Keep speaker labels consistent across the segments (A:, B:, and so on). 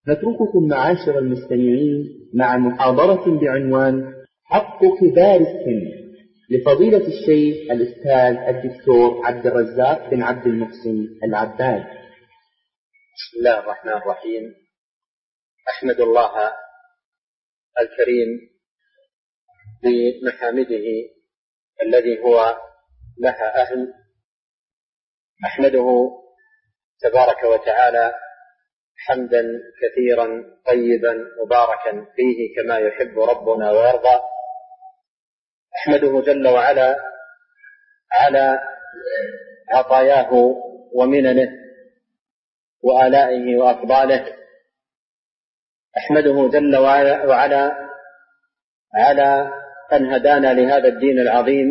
A: نترككم معاشر المستمعين مع محاضرة بعنوان حق كبار السن لفضيلة الشيخ الأستاذ الدكتور عبد الرزاق بن عبد المحسن العباد.
B: بسم الله الرحمن الرحيم. أحمد الله الكريم بمحامده الذي هو لها أهل. أحمده تبارك وتعالى حمدا كثيرا طيبا مباركا فيه كما يحب ربنا ويرضى. أحمده جل وعلا على عطاياه ومننه وآلائه وأفضاله. أحمده جل وعلا على أن هدانا لهذا الدين العظيم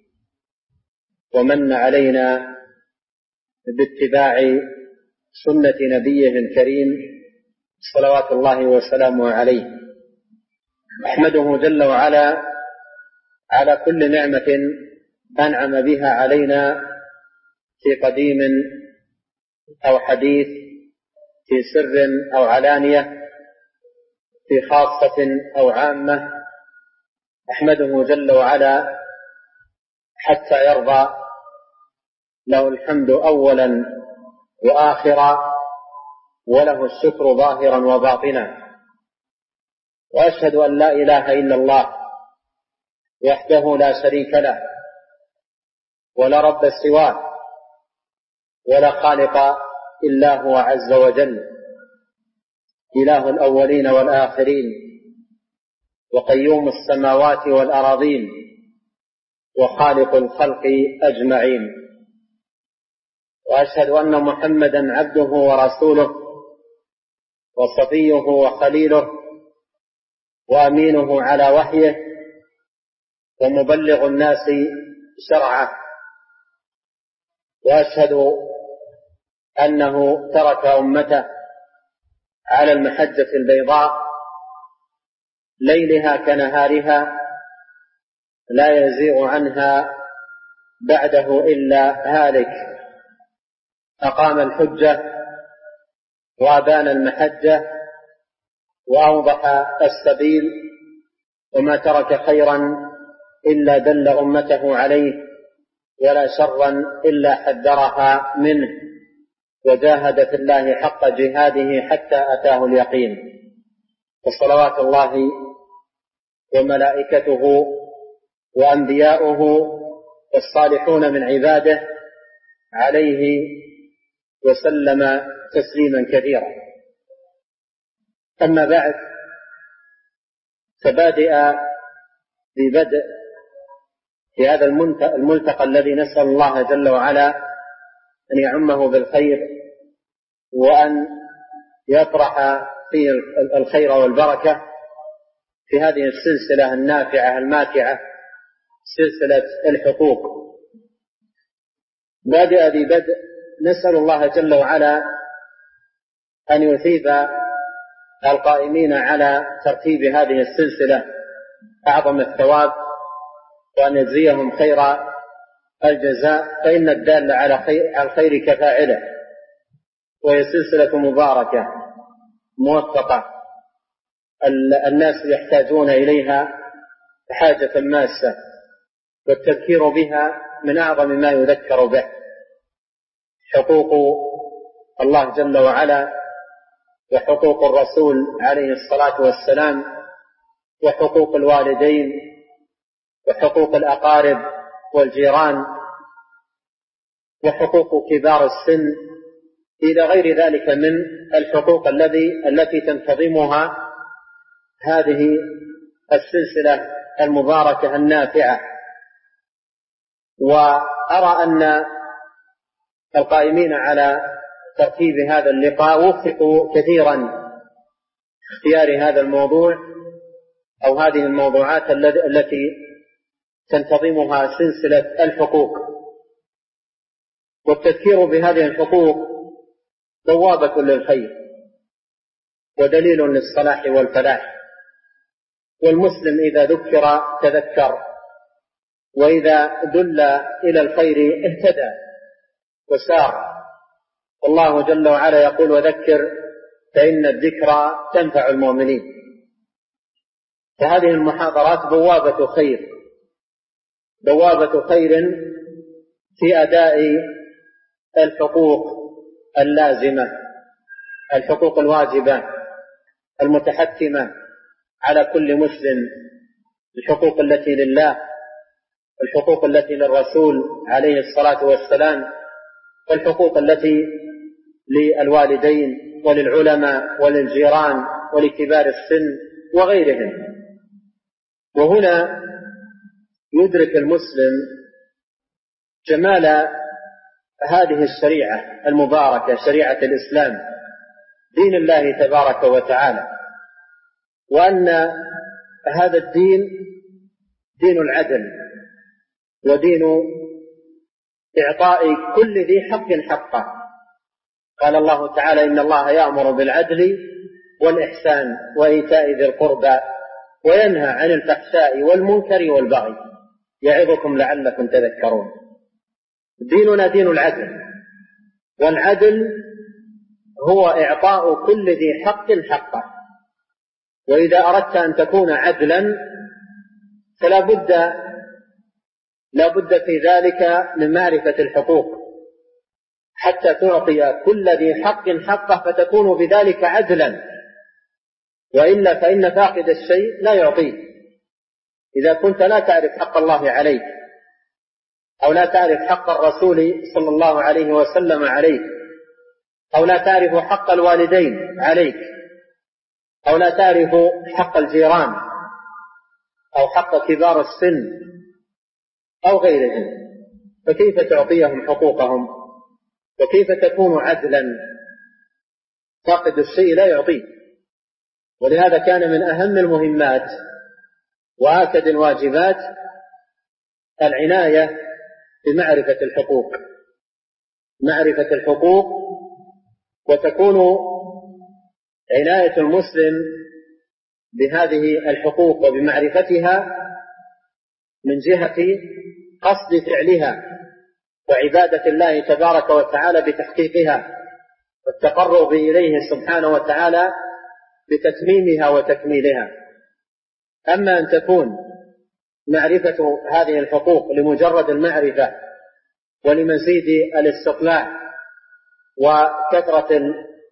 B: ومن علينا باتباع سنة نبيه الكريم صلوات الله وسلامه عليه. أحمده جل وعلا على كل نعمة أنعم بها علينا في قديم أو حديث، في سر أو علانية، في خاصة أو عامة. أحمده جل وعلا حتى يرضى، له الحمد أولا وآخرا، وله الشكر ظاهرا وباطنا. وأشهد أن لا إله إلا الله وحده لا شريك له، ولا رب سواه، ولا خالق إلا هو عز وجل، إله الأولين والآخرين، وقيوم السماوات والأراضين، وخالق الخلق أجمعين. وأشهد أن محمدا عبده ورسوله وصفيه وخليله وأمينه على وحيه ومبلغ الناس شرعه. وأشهد أنه ترك أمته على المحجة البيضاء ليلها كنهارها لا يزيغ عنها بعده إلا هالك. أقام الحجة وأبان المحجة وأوضح السبيل، وما ترك خيرا إلا دل أمته عليه، ولا شرا إلا حذرها منه، وجاهد في الله حق جهاده حتى أتاه اليقين. فصلوات الله وملائكته وأنبياؤه والصالحون من عباده عليه وسلم تسليما كثيرا. أما بعد، فبادئ ببدء في هذا الملتقى الذي نسأل الله جل وعلا أن يعمه بالخير، وأن يطرح فيه الخير والبركة في هذه السلسلة النافعة الماتعة، سلسلة الحقوق. بادئ ببدء نسأل الله جل وعلا أن يثيب القائمين على ترتيب هذه السلسلة أعظم الثواب، وأن يجزيهم خير الجزاء، فإن الدال على الخير كفاعله، وهي سلسلة مباركة موفقة الناس يحتاجون إليها حاجة ماسة، والتذكير بها من أعظم ما يذكر به. حقوق الله جل وعلا، وحقوق الرسول عليه الصلاة والسلام، وحقوق الوالدين، وحقوق الأقارب والجيران، وحقوق كبار السن، إلى غير ذلك من الحقوق التي تنتظمها هذه السلسلة المباركة النافعة. وأرى أن القائمين على ترتيب هذا اللقاء وفقوا كثيرا اختيار هذا الموضوع أو هذه الموضوعات التي تنتظمها سلسلة الحقوق. والتذكير بهذه الحقوق بوابة للخير ودليل للصلاح والفلاح، والمسلم إذا ذكر تذكر، وإذا دل إلى الخير اهتدى وسار. والله جل وعلا يقول: وذكر فإن الذكرى تنفع المؤمنين. فهذه المحاضرات بوابة خير في أداء الحقوق اللازمة، الحقوق الواجبة المتحتمة على كل مسلم، الحقوق التي لله، الحقوق التي للرسول عليه الصلاة والسلام، والحقوق التي للوالدين وللعلماء وللجيران ولكبار السن وغيرهم. وهنا يدرك المسلم جمال هذه الشريعة المباركة، شريعة الإسلام، دين الله تبارك وتعالى، وأن هذا الدين دين العدل ودين إعطاء كل ذي حق حقه. قال الله تعالى: إن الله يأمر بالعدل والإحسان وإيتاء ذي القربى وينهى عن الفحشاء والمنكر والبغي يعظكم لعلكم تذكرون. ديننا دين العدل، والعدل هو إعطاء كل ذي حق حقه. وإذا أردت أن تكون عدلا فلا بد في ذلك من معرفة الحقوق حتى تعطي كل ذي حق حقه، فتكون بذلك عدلا. وإلا فإن فاقد الشيء لا يعطيه. إذا كنت لا تعرف حق الله عليك، أو لا تعرف حق الرسول صلى الله عليه وسلم عليك، أو لا تعرف حق الوالدين عليك، أو لا تعرف حق الجيران، أو حق كبار السن أو غيرهم، فكيف تعطيهم حقوقهم؟ وكيف تكون عدلا؟ فاقد الشيء لا يعطيه. ولهذا كان من أهم المهمات وآكد الواجبات العناية بمعرفة الحقوق، معرفة الحقوق. وتكون عناية المسلم بهذه الحقوق وبمعرفتها من جهة قصد فعلها وعبادة الله تبارك وتعالى بتحقيقها والتقرب إليه سبحانه وتعالى بتتميمها وتكميلها. أما أن تكون معرفة هذه الحقوق لمجرد المعرفة ولمزيد الاستطلاع وكثرة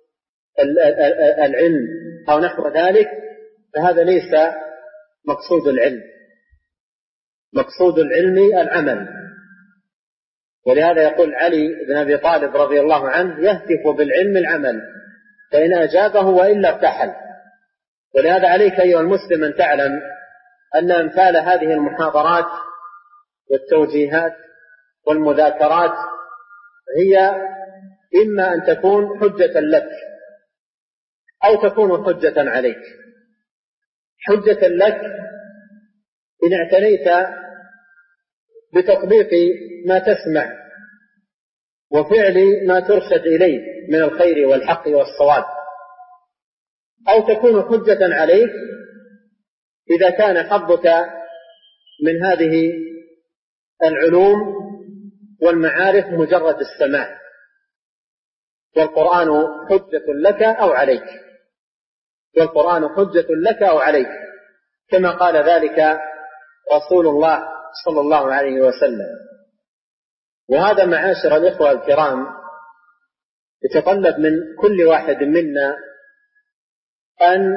B: العلم أو نحو ذلك، فهذا ليس مقصود العلم. مقصود العلم العمل. ولهذا يقول علي بن أبي طالب رضي الله عنه: يهتف بالعلم العمل، فإن أجابه وإلا ارتحل. ولهذا عليك أيها المسلم أن تعلم أن أمثال هذه المحاضرات والتوجيهات والمذاكرات هي إما أن تكون حجة لك أو تكون حجة عليك. حجة لك إن اعتنيت بتطبيق ما تسمع وفعل ما ترشد إليه من الخير والحق والصواب، أو تكون حجة عليك إذا كان حظك من هذه العلوم والمعارف مجرد السماع، والقرآن حجة لك أو عليك، والقرآن حجة لك أو عليك، كما قال ذلك رسول الله صلى الله عليه وسلم. وهذا معاشر الإخوة الكرام يتطلب من كل واحد منا أن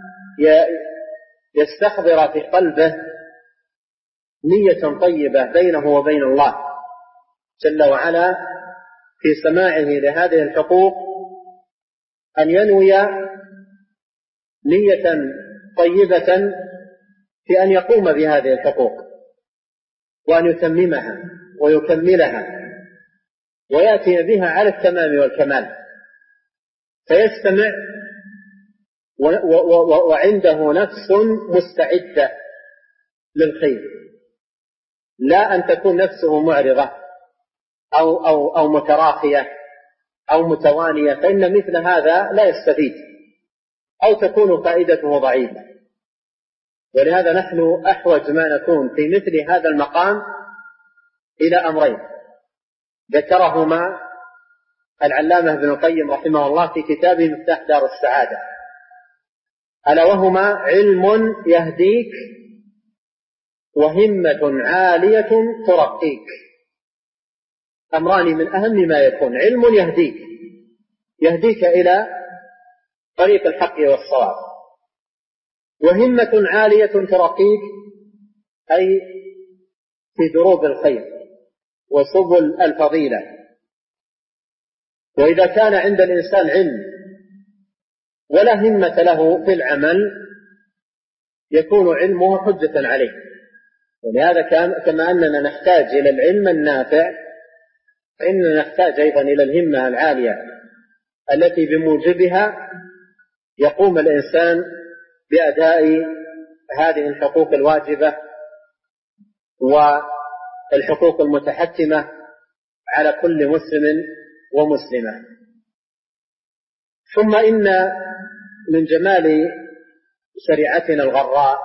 B: يستحضر في قلبه نية طيبة بينه وبين الله جل وعلا في سماعه لهذه الحقوق، أن ينوي نية طيبة في أن يقوم بهذه الحقوق وأن يتممها ويكملها ويأتي بها على التمام والكمال، فيستمع وعنده نفس مستعدة للخير، لا أن تكون نفسه معرضة أو متراخية أو متوانية، فإن مثل هذا لا يستفيد أو تكون فائدته ضعيفة. ولهذا نحن أحوج ما نكون في مثل هذا المقام إلى أمرين ذكرهما العلامة ابن القيم رحمه الله في كتابه مفتاح دار السعادة، ألا وهما علم يهديك وهمة عالية ترقيك. أمران من أهم ما يكون: علم يهديك إلى طريق الحق والصواب، وهمة عالية ترقيك أي في دروب الخير وسبل الفضيلة. وإذا كان عند الإنسان علم ولا همة له في العمل يكون علمه حجة عليه. ولهذا كما أننا نحتاج إلى العلم النافع فإننا نحتاج أيضا إلى الهمة العالية التي بموجبها يقوم الإنسان بأداء هذه الحقوق الواجبة والحقوق المتحتمة على كل مسلم ومسلمة. ثم إن من جمال شريعتنا الغراء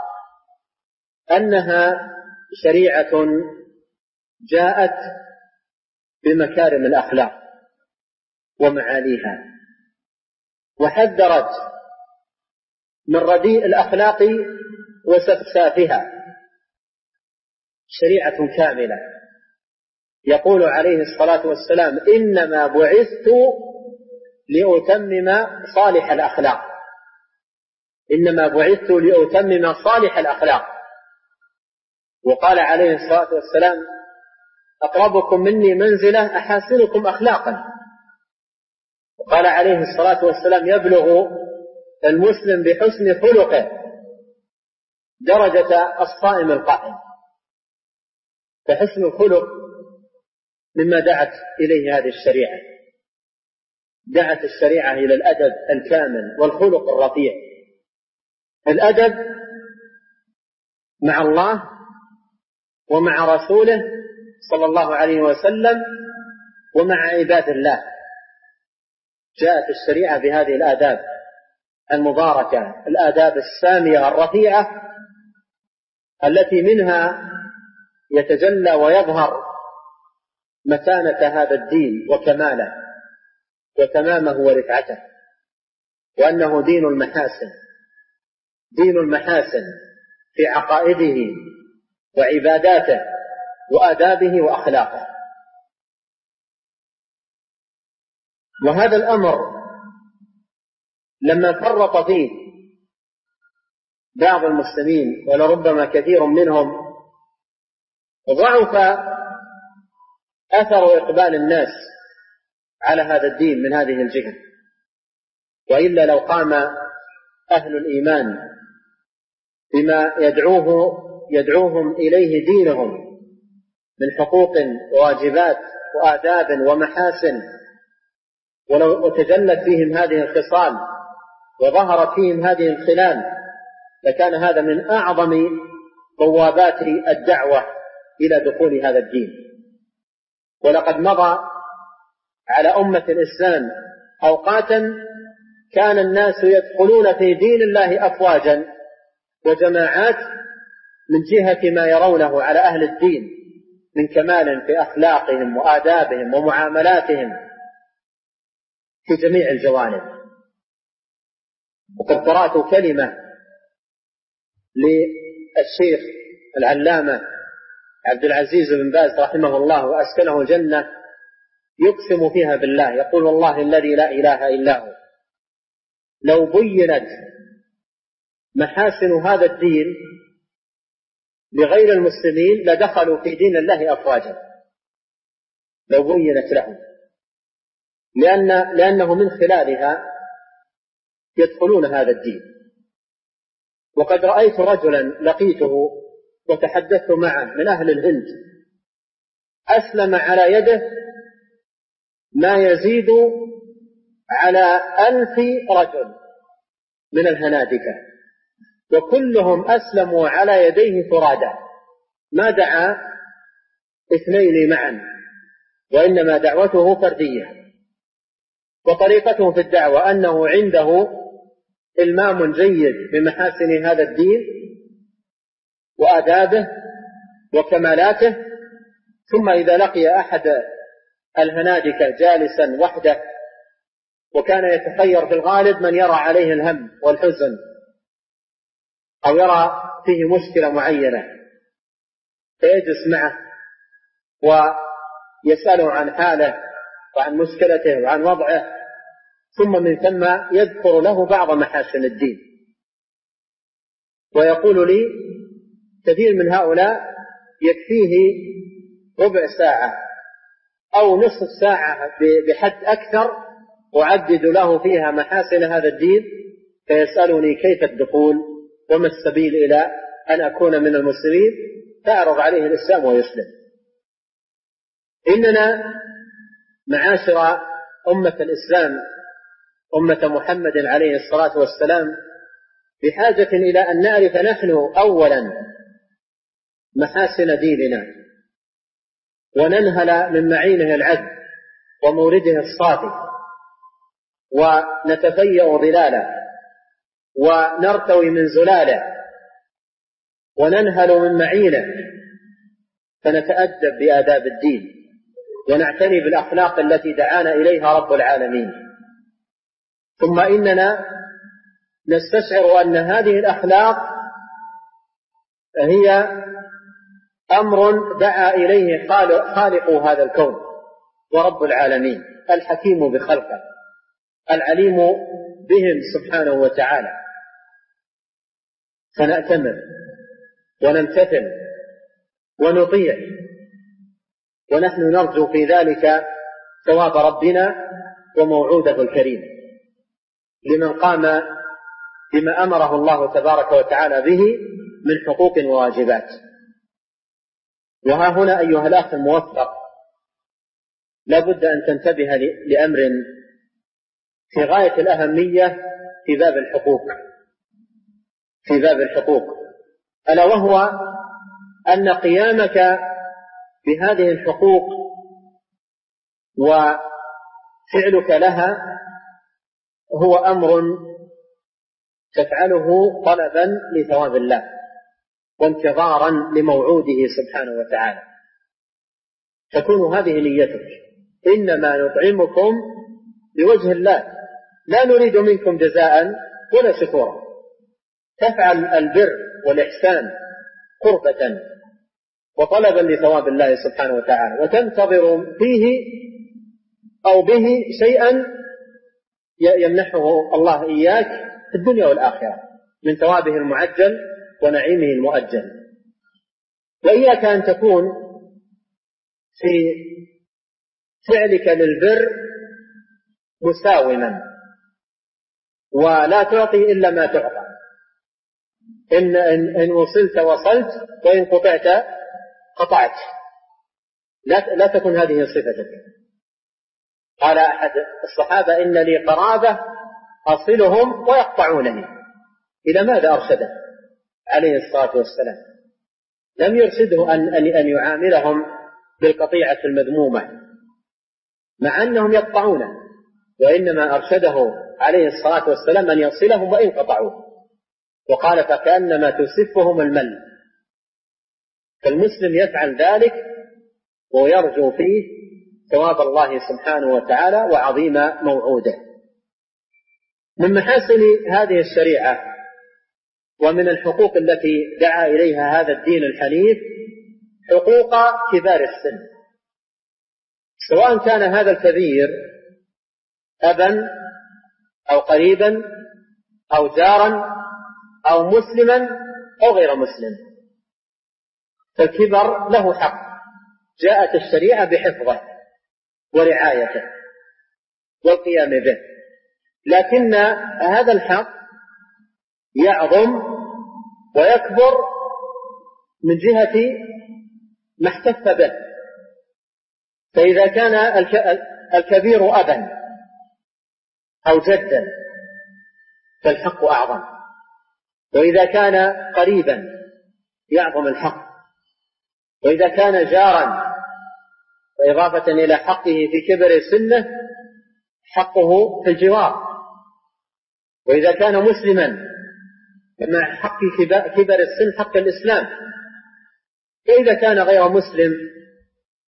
B: أنها شريعة جاءت بمكارم الأخلاق ومعاليها، وحذرت من رديء الأخلاق وسفسافها. شريعة كاملة. يقول عليه الصلاة والسلام: إنما بعثت لأتمم صالح الأخلاق. إنما بعثت لأتمم صالح الأخلاق. وقال عليه الصلاة والسلام: أقربكم مني منزلة أحاسنكم أخلاقا. وقال عليه الصلاة والسلام: يبلغ المسلم بحسن خلقه درجة الصائم القائم. فحسن الخلق مما دعت إليه هذه الشريعة. دعت الشريعة إلى الأدب الكامل والخلق الرفيع. الأدب مع الله ومع رسوله صلى الله عليه وسلم ومع عباد الله. جاءت الشريعة بهذه الآداب المباركة، الآداب السامية الرفيعة التي منها يتجلى ويظهر متانة هذا الدين وكماله وتمامه ورفعته، وأنه دين المحاسن، دين المحاسن في عقائده وعباداته وآدابه وأخلاقه. وهذا الأمر لما فرط فيه بعض المسلمين ولربما كثير منهم ضعف أثر إقبال الناس على هذا الدين من هذه الجهة. وإلا لو قام أهل الإيمان بما يدعوهم إليه دينهم من حقوق وواجبات وآداب ومحاسن، ولو تجلت فيهم هذه الخصال وظهرت فيهم هذه الخلال، لكان هذا من أعظم بوابات الدعوة إلى دخول هذا الدين. ولقد مضى على أمة الإسلام أوقاتا كان الناس يدخلون في دين الله أفواجا وجماعات من جهة ما يرونه على أهل الدين من كمال في أخلاقهم وآدابهم ومعاملاتهم في جميع الجوانب. وقد قرأت كلمة للشيخ العلامة عبد العزيز بن باز رحمه الله وأسكنه الجنة يقسم فيها بالله، يقول: والله الذي لا إله إلا هو لو بينت محاسن هذا الدين لغير المسلمين لدخلوا في دين الله أفواجا، لو بينت لهم، لأنه من خلالها يدخلون هذا الدين. وقد رأيت رجلا لقيته وتحدثت معه من أهل الهند أسلم على يده ما يزيد على 1000 رجل من الهنادكة، وكلهم أسلموا على يديه فرادى، ما دعا 2 معا، وإنما دعوته فردية. وطريقته في الدعوة أنه عنده إلمام جيد بمحاسن هذا الدين وآدابه وكمالاته، ثم إذا لقي أحد الهنادكة جالسا وحده، وكان يتخير في الغالب من يرى عليه الهم والحزن أو يرى فيه مشكلة معينة، فيجلس معه ويسأله عن حاله وعن مشكلته وعن وضعه، ثم من ثم يذكر له بعض محاسن الدين، ويقول لي كثير من هؤلاء يكفيه ربع ساعة أو نصف ساعة بحد أكثر أعدد له فيها محاسن هذا الدين، فيسألني كيف الدخول وما السبيل إلى أن أكون من المسلمين، فأعرض عليه الإسلام ويسلم. إننا معاشر أمة الإسلام، أمة محمد عليه الصلاة والسلام، بحاجة إلى أن نعرف نحن أولا محاسن ديننا، وننهل من معينه العذب ومورده الصافي، ونتفيأ ظلاله، ونرتوي من زلاله، وننهل من معينه، فنتأدب بآداب الدين، ونعتني بالأخلاق التي دعانا إليها رب العالمين. ثم إننا نستشعر أن هذه الأخلاق هي أمر دعا إليه خالق هذا الكون ورب العالمين، الحكيم بخلقه، العليم بهم سبحانه وتعالى، فنأتمر ونمتثل ونطيع، ونحن نرجو في ذلك ثواب ربنا وموعوده الكريم لمن قام بما أمره الله تبارك وتعالى به من حقوق وواجبات. وها هنا أيها الأخ الموفق، لا بد أن تنتبه لأمر في غاية الأهمية في باب الحقوق، ألا وهو أن قيامك بهذه الحقوق وفعلك لها هو أمر تفعله طلبا لثواب الله وانتظارا لموعوده سبحانه وتعالى، تكون هذه نيتك: إنما نطعمكم لوجه الله لا نريد منكم جزاء ولا شكورا. تفعل البر والإحسان قربة وطلبا لثواب الله سبحانه وتعالى، وتنتظر فيه أو به شيئا يمنحه الله إياك في الدنيا والآخرة من ثوابه المعجل ونعيمه المؤجل. وإياك أن تكون في فعلك للبر مساوما، ولا تعطي إلا ما تعطى، إن وصلت وصلت، وإن قطعت قطعت. لا تكن هذه صفتك. قال أحد الصحابة: إن لي قرابة أصلهم ويقطعونني. إلى ماذا أرشده عليه الصلاة والسلام؟ لم يرشده أن يعاملهم بالقطيعة المذمومة مع أنهم يقطعونه، وإنما أرشده عليه الصلاة والسلام أن يصلهم وإن قطعوه، وقال: فكأنما تسفهم المل. فالمسلم يفعل ذلك ويرجو فيه ثواب الله سبحانه وتعالى وعظيم موعوده. من محاسن هذه الشريعة ومن الحقوق التي دعا إليها هذا الدين الحنيف حقوق كبار السن، سواء كان هذا الكبير أبا أو قريبا أو جارا أو مسلما أو غير مسلم، فالكبر له حق جاءت الشريعة بحفظه ورعايته والقيام به، لكن هذا الحق يعظم ويكبر من جهة ما احتف به. فإذا كان الكبير أبا أو جدا فالحق أعظم، وإذا كان قريبا يعظم الحق، وإذا كان جارا وإضافة إلى حقه في كبر سنه حقه في الجوار، وإذا كان مسلما مع حق كبر السن حق الإسلام، وإذا كان غير مسلم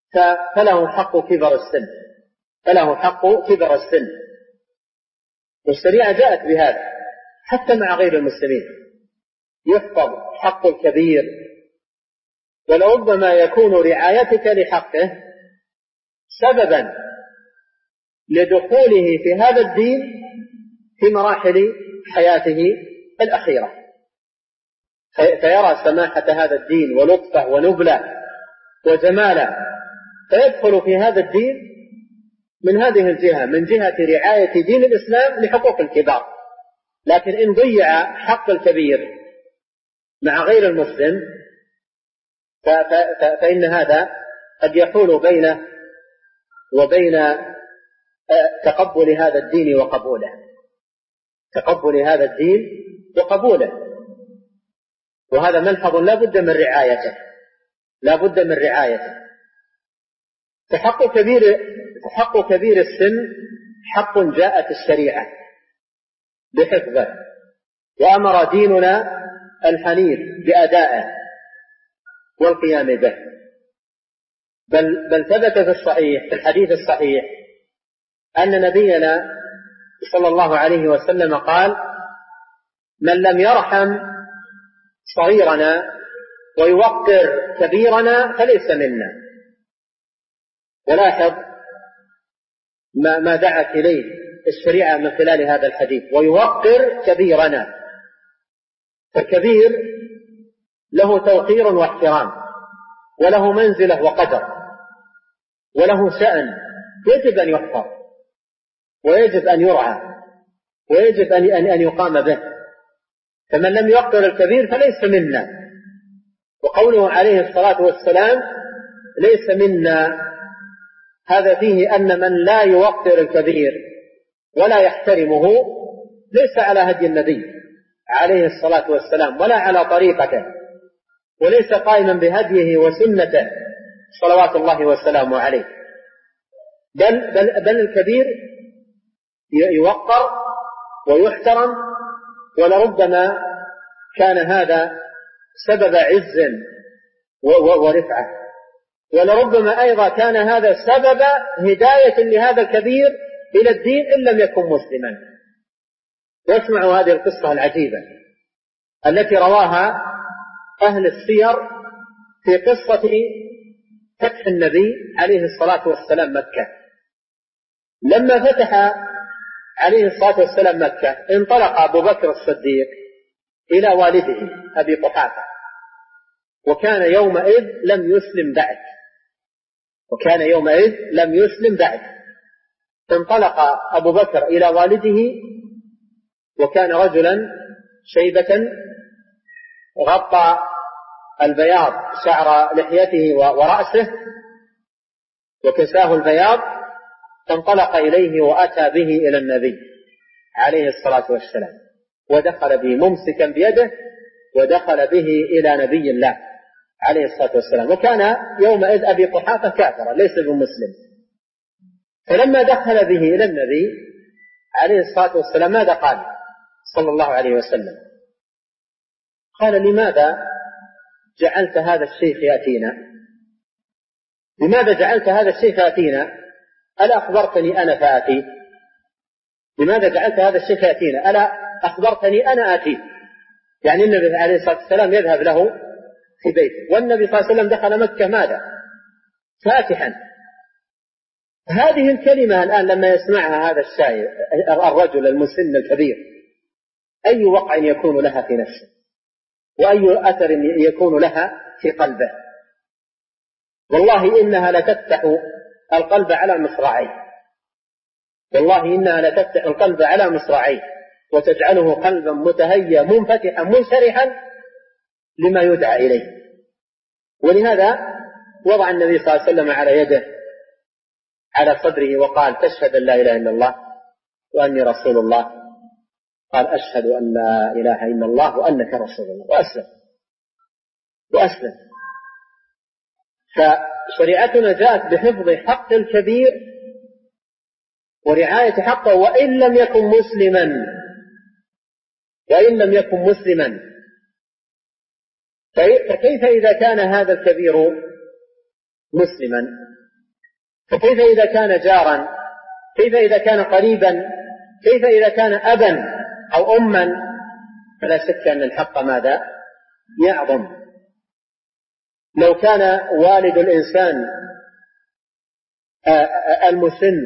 B: فله حق كبر السن، فله حق كبر السن. والشريعة جاءت بهذا حتى مع غير المسلمين، يحفظ حق الكبير، ولربما يكون رعايتك لحقه سببا لدخوله في هذا الدين في مراحل حياته الأخيرة، فيرى سماحة هذا الدين ولطفه ونبله وجماله، فيدخل في هذا الدين من هذه الجهة، من جهة رعاية دين الإسلام لحقوق الكبار. لكن إن ضيع حق الكبير مع غير المسلم فإن هذا قد يحول بينه وبين تقبل هذا الدين وقبوله، تقبل هذا الدين وقبوله. وهذا ملحظ لا بد من رعايته، لا بد من رعايته. فحق كبير السن حق جاءت الشريعة بحفظه، وأمر ديننا الحنيف بأدائه والقيام به. بل ثبت في الصحيح، في الحديث الصحيح، أن نبينا صلى الله عليه وسلم قال: من لم يرحم صغيرنا ويوقر كبيرنا فليس منا. ولاحظ ما دعت إليه الشريعة من خلال هذا الحديث: ويوقر كبيرنا. فالكبير له توقير واحترام، وله منزلة وقدر، وله شأن يجب أن يحفظ، ويجب أن يرعى، ويجب أن يقام به. فمن لم يوقر الكبير فليس منا. وقوله عليه الصلاة والسلام ليس منا، هذا فيه أن من لا يوقر الكبير ولا يحترمه ليس على هدي النبي عليه الصلاة والسلام، ولا على طريقته، وليس قائما بهديه وسنته صلوات الله وسلامه عليه. بل الكبير يوقر ويحترم، ولربما كان هذا سبب عز ورفعة، ولربما أيضا كان هذا سبب هداية لهذا الكبير إلى الدين إن لم يكن مسلما. واسمعوا هذه القصة العجيبة التي رواها أهل السير في قصة فتح النبي عليه الصلاة والسلام مكة. لما فتح عليه الصلاة والسلام مكة انطلق أبو بكر الصديق إلى والده أبي قحافة، وكان يومئذ لم يسلم بعد. فانطلق أبو بكر إلى والده، وكان رجلا شيبة غطى البياض شعر لحيته ورأسه وكساه البياض، فانطلق إليه وأتى به إلى النبي عليه الصلاة والسلام، ودخل به ممسكا بيده، ودخل به إلى نبي الله عليه الصلاة والسلام. وكان يومئذ أبي قحافة كافرا ليس بمسلم. فلما دخل به إلى النبي عليه الصلاة والسلام ماذا قال صلى الله عليه وسلم؟ قال: لماذا جعلت هذا الشيخ يأتينا؟ لماذا جعلت هذا الشيخ يأتينا؟ ألا أخبرتني أنا فآتي؟ لماذا جعلت هذا الشيخ يأتينا؟ ألا أخبرتني أنا آتي؟ يعني النبي عليه الصلاة والسلام يذهب له في بيته، والنبي صلى الله عليه وسلم دخل مكة ماذا؟ فاتحا. هذه الكلمة الآن لما يسمعها هذا الشاعر الرجل المسن الكبير، أي وقع يكون لها في نفسه، وأي أثر يكون لها في قلبه؟ والله إنها لتفتح القلب على مصراعيه، والله إنها لتفتح القلب على مصراعيه، وتجعله قلبا متهيا منفتحا منشرحا لما يدعى إليه. ولهذا وضع النبي صلى الله عليه وسلم على يده على صدره وقال: تشهد أن لا إله إلا الله وأني رسول الله؟ قال: أشهد أن لا إله إلا الله وأنك رسول الله، وأسلم. فشريعتنا جاءت بحفظ حق الكبير ورعاية حقه وإن لم يكن مسلما. فكيف إذا كان هذا الكبير مسلما؟ فكيف إذا كان جارا؟ كيف إذا كان قريبا؟ كيف إذا كان أبا أو أما؟ فلا شك أن الحق ماذا؟ يعظم. لو كان والد الإنسان المسن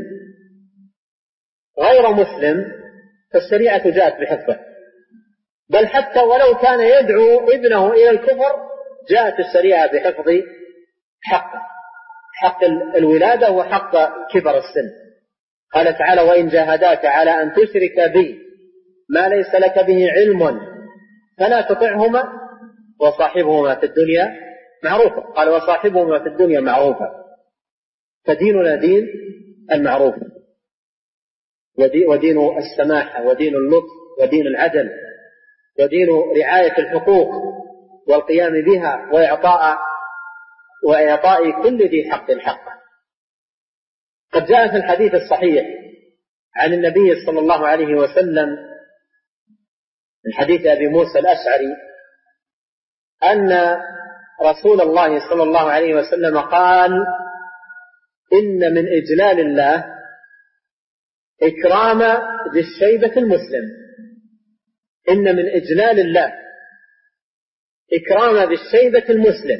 B: غير مسلم فالشريعة جاءت بحفظه، بل حتى ولو كان يدعو ابنه إلى الكفر جاءت الشريعة بحفظ حقه، حق الولادة وحق كبر السن. قال تعالى: وإن جاهداك على أن تشرك بي ما ليس لك به علم فلا تطعهما وصاحبهما في الدنيا معروفا. قال: وصاحبهما في الدنيا معروفا. فديننا دين المعروف، ودين السماحة، ودين اللطف، ودين العدل، ودين رعاية الحقوق والقيام بها وإعطاء كل ذي حق حقه. قد جاء في الحديث الصحيح عن النبي صلى الله عليه وسلم من حديث أبي موسى الأشعري أن رسول الله صلى الله عليه وسلم قال: إن من إجلال الله إكرام ذي الشيبة المسلم. إن من إجلال الله إكرام ذي الشيبة المسلم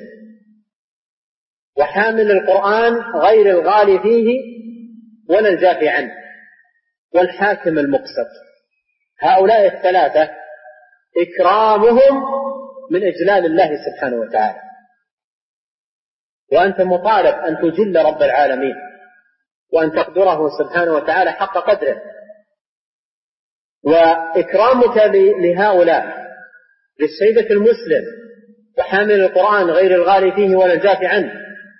B: وحامل القرآن غير الغالي فيه ولا الجافي عنه والحاكم المقسط. هؤلاء الثلاثة إكرامهم من إجلال الله سبحانه وتعالى، وأنت مطالب أن تجل رب العالمين وأن تقدره سبحانه وتعالى حق قدره. وإكرامك لهؤلاء للشيبة المسلم وحامل القرآن غير الغالي فيه ولا الجافي عنه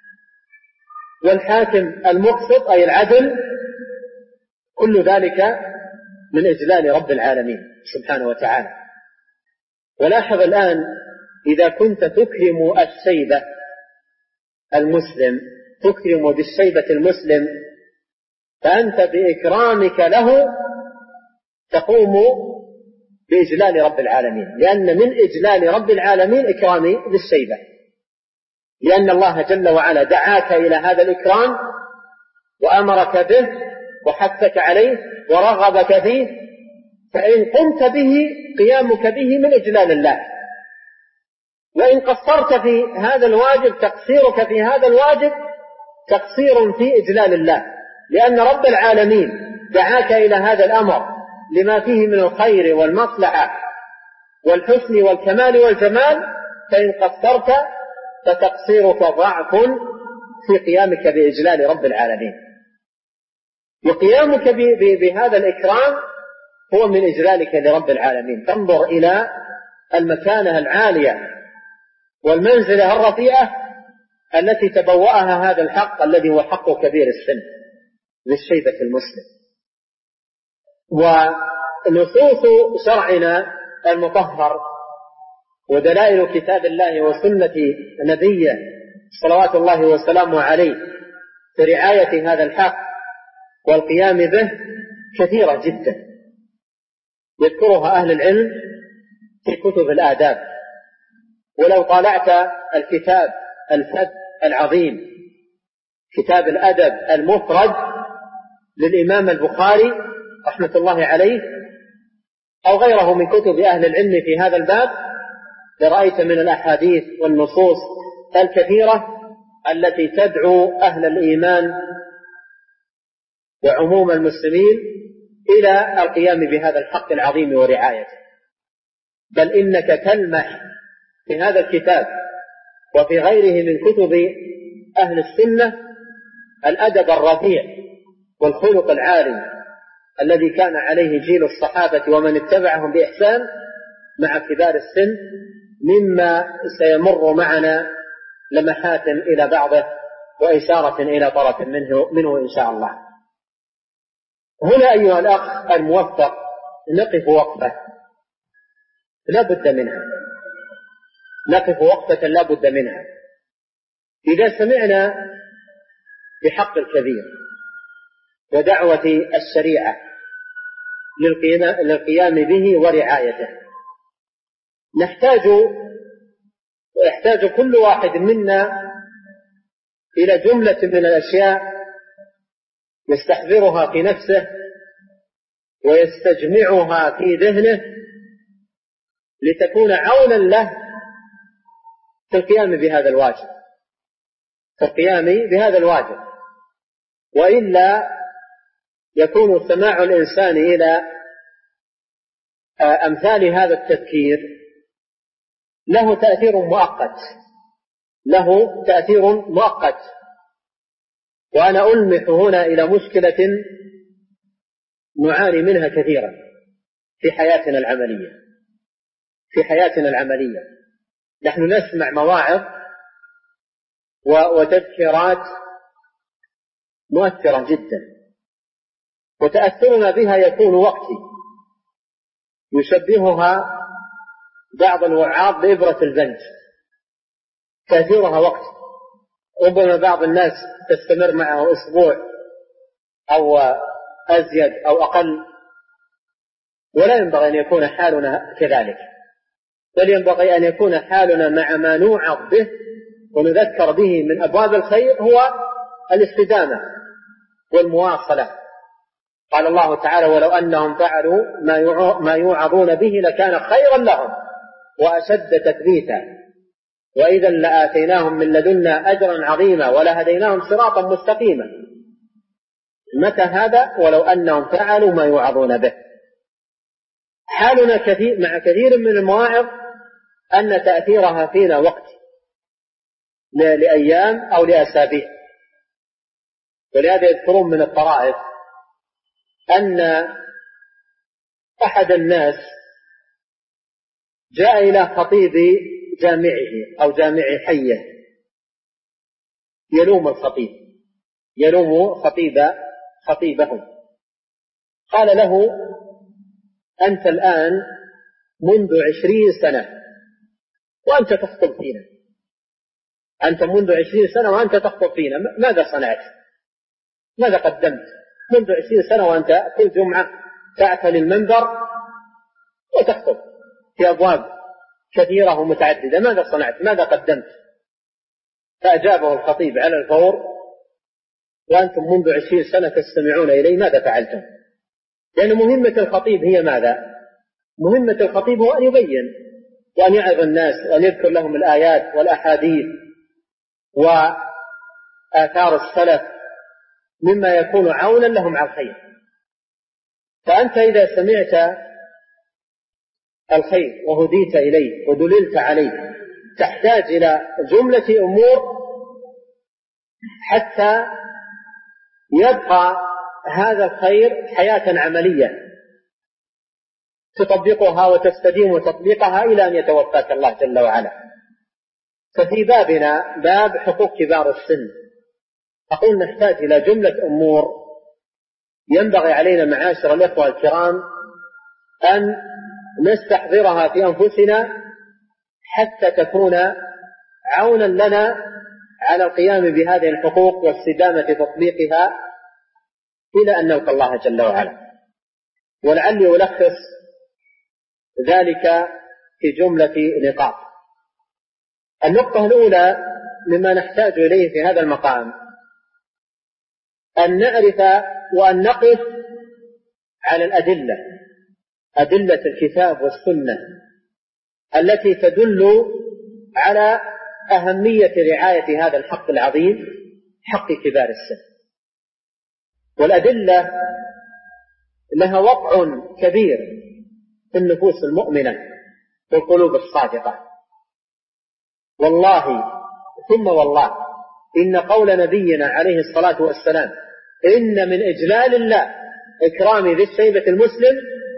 B: والحاكم المقسط أي العدل، كل ذلك من إجلال رب العالمين سبحانه وتعالى. ولاحظ الآن إذا كنت تكرم الشيبة المسلم، تكرم بالشيبة المسلم، فأنت بإكرامك له تقوم بإجلال رب العالمين، لأن من إجلال رب العالمين إكرامي بالشيبة، لأن الله جل وعلا دعاك إلى هذا الإكرام وأمرك به وحثك عليه ورغبك فيه، فإن قمت به قيامك به من إجلال الله. وإن قصرت في هذا الواجب تقصيرك في هذا الواجب تقصير في إجلال الله، لأن رب العالمين دعاك إلى هذا الأمر لما فيه من الخير والمصلحة والحسن والكمال والجمال، فإن قصرت فتقصيرك ضعف في قيامك بإجلال رب العالمين. وقيامك بهذا الإكرام هو من إجلالك لرب العالمين. تنظر إلى المكانة العالية والمنزلة الرفيعة التي تبوأها هذا الحق الذي هو حق كبير السن للشيبة المسلم. ونصوص شرعنا المطهر ودلائل كتاب الله وسنة نبيه صلوات الله وسلامه عليه في رعاية هذا الحق والقيام به كثيرة جدا، يذكرها أهل العلم في كتب الآداب. ولو طالعت الكتاب الفذ العظيم كتاب الأدب المفرد للإمام البخاري رحمة الله عليه أو غيره من كتب أهل العلم في هذا الباب، لرأيت من الأحاديث والنصوص الكثيرة التي تدعو أهل الإيمان وعموم المسلمين إلى القيام بهذا الحق العظيم ورعايته. بل إنك تلمح في هذا الكتاب وفي غيره من كتب أهل السنة الأدب الرفيع والخلق العالي الذي كان عليه جيل الصحابة ومن اتبعهم بإحسان مع كبار السن، مما سيمر معنا لمحات إلى بعضه وإشارة إلى طرف منه إن شاء الله. هنا أيها الأخ الموفق نقف وقفة لا بد منها، نقف وقفة لا بد منها. إذا سمعنا بحق الكبير ودعوة الشريعة للقيام به ورعايته، يحتاج كل واحد منا إلى جملة من الأشياء يستحضرها في نفسه ويستجمعها في ذهنه لتكون عونا له في القيام بهذا الواجب، وإلا يكون سماع الإنسان إلى أمثال هذا التذكير له تأثير مؤقت. وأنا ألمح هنا إلى مشكلة نعاني منها كثيرا في حياتنا العملية. نحن نسمع مواعظ وتذكيرات مؤثرة جدا، وتأثرنا بها يكون وقتي، يشبهها بعض الوعاظ بإبرة البنج، تأثيرها وقتي. ربما بعض الناس تستمر معه أسبوع أو أزيد أو أقل، ولا ينبغي أن يكون حالنا كذلك، بل ينبغي أن يكون حالنا مع ما نوعظ به ونذكر به من أبواب الخير هو الاستدامة والمواصلة. قال الله تعالى: ولو أنهم فعلوا ما يوعظون به لكان خيرا لهم وأشد تثبيتا وإذا لآتيناهم من لدنا أجرا عظيما ولهديناهم صراطا مستقيما. متى هذا؟ ولو أنهم فعلوا ما يوعظون به. حالنا مع كثير من المواعظ أن تأثيرها فينا وقت لأيام أو لأسابيع. ولهذا يذكرون من الطرائف أن أحد الناس جاء إلى خطيب جامعه أو جامع حيه يلوم خطيبهم. قال له: أنت الآن منذ 20 سنة وأنت تخطب فينا، وأنت تخطب فينا، ماذا صنعت؟ ماذا قدمت؟ منذ 20 سنة وأنت كل جمعة تأتي للمنبر وتخطب في أبواب كثيرة ومتعددة، ماذا صنعت؟ ماذا قدمت؟ فأجابه الخطيب على الفور: وأنتم منذ 20 سنة تستمعون إلي، ماذا فعلتم؟ لأن مهمة الخطيب هي ماذا؟ مهمة الخطيب هو أن يبين وأن يعظ الناس وأن يذكر لهم الآيات والأحاديث وآثار السلف مما يكون عونا لهم على الخير. فأنت إذا سمعت الخير وهديت إليه ودللت عليه تحتاج إلى جملة أمور حتى يبقى هذا الخير حياة عملية تطبقها وتستديم تطبيقها إلى أن يتوفاك الله جل وعلا. ففي بابنا باب حقوق كبار السن أقول نحتاج إلى جملة أمور ينبغي علينا معاشر الإخوة الكرام أن نستحضرها في أنفسنا حتى تكون عونا لنا على القيام بهذه الحقوق واستدامة تطبيقها إلى أن نلقى الله جل وعلا. ولعلي ألخص ذلك في جملة نقاط. النقطة الأولى مما نحتاج إليه في هذا المقام أن نعرف وأن نقف على أدلة الكتاب والسنة التي تدل على أهمية رعاية هذا الحق العظيم، حق كبار السن. والأدلة لها وقع كبير في النفوس المؤمنة والقلوب الصادقة. والله ثم والله إن قول نبينا عليه الصلاة والسلام: إن من إجلال الله إكرام ذي الشيبة المسلم،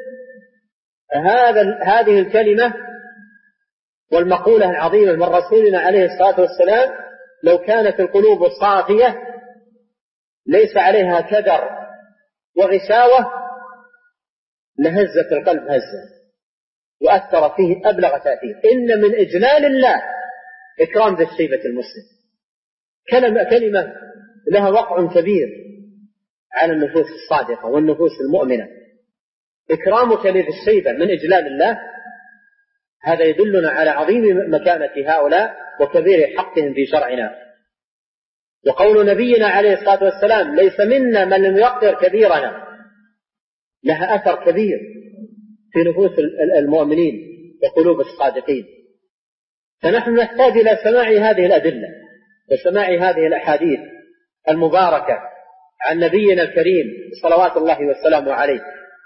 B: هذه الكلمة والمقولة العظيمة من رسولنا عليه الصلاة والسلام لو كانت القلوب الصافية ليس عليها كدر وغشاوة لهزت القلب هزة وأثر فيه أبلغ تأثير. إن من إجلال الله إكرام ذي الشيبة المسلم، كلمة لها وقع كبير على النفوس الصادقة والنفوس المؤمنة. إكرامك لذي الشيبة من إجلال الله، هذا يدلنا على عظيم مكانة هؤلاء وكبير حقهم في شرعنا. وقول نبينا عليه الصلاة والسلام ليس منا من لم يقدر كبيرنا لها أثر كبير في نفوس المؤمنين وقلوب الصادقين. فنحن نحتاج إلى سماع هذه الأدلة وسماع هذه الأحاديث المباركة عن نبينا الكريم صلوات الله وسلامه عليه،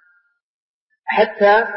B: حتى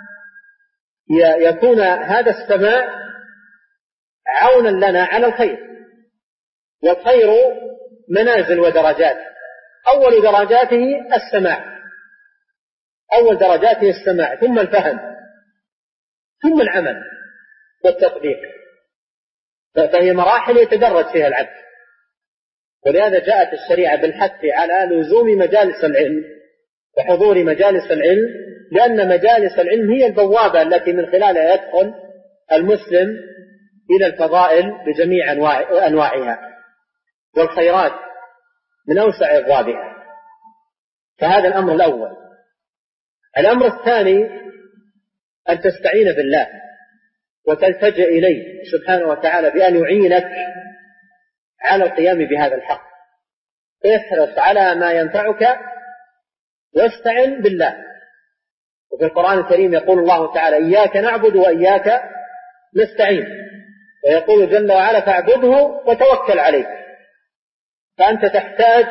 B: يكون هذا السماع عونا لنا على الخير. والخير منازل ودرجات، أول درجاته السماع، أول درجاته السماع، ثم الفهم، ثم العمل والتطبيق. فهي مراحل يتدرج فيها العبد. ولهذا جاءت الشريعة بالحث على لزوم مجالس العلم وحضور مجالس العلم، لأن مجالس العلم هي البوابة التي من خلالها يدخل المسلم إلى الفضائل بجميع أنواعها والخيرات من أوسع أبوابها. فهذا الأمر الأول. الأمر الثاني أن تستعين بالله وتلتجئ إليه سبحانه وتعالى بأن يعينك على القيام بهذا الحق. احرص على ما ينفعك واستعن بالله. وفي القرآن الكريم يقول الله تعالى إياك نعبد وإياك نستعين، ويقول جل وعلا فاعبده وتوكل عليه. فأنت تحتاج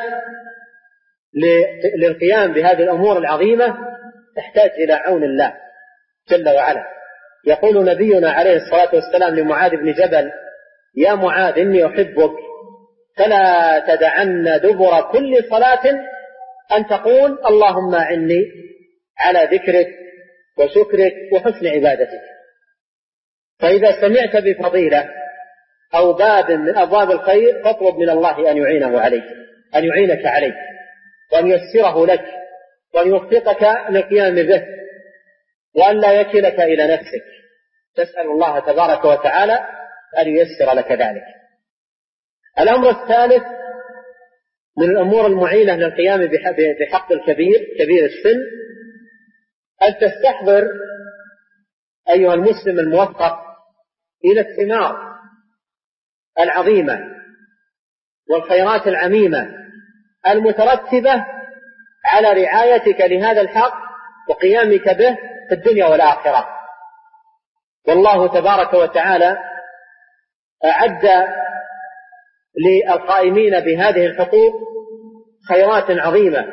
B: للقيام بهذه الأمور العظيمة، تحتاج إلى عون الله جل وعلا. يقول نبينا عليه الصلاة والسلام لمعاذ بن جبل يا معاذ إني أحبك فلا تدعن دبر كل صلاة أن تقول اللهم أعني على ذكرك وشكرك وحسن عبادتك. فإذا سمعت بفضيلة أو باب من أبواب الخير فاطلب من الله أن يعينه عليك، أن يعينك عليه، وأن يسره لك، وأن يوفقك للقيام به، وأن لا يكلك إلى نفسك. تسأل الله تبارك وتعالى أن ييسر لك ذلك. الأمر الثالث من الأمور المعينة للقيام بحق الكبير كبير السن أن تستحضر أيها المسلم الموفق إلى الثمار العظيمة والخيرات العميمة المترتبة على رعايتك لهذا الحق وقيامك به في الدنيا والآخرة. والله تبارك وتعالى أعد للقائمين بهذه الحقوق خيرات عظيمة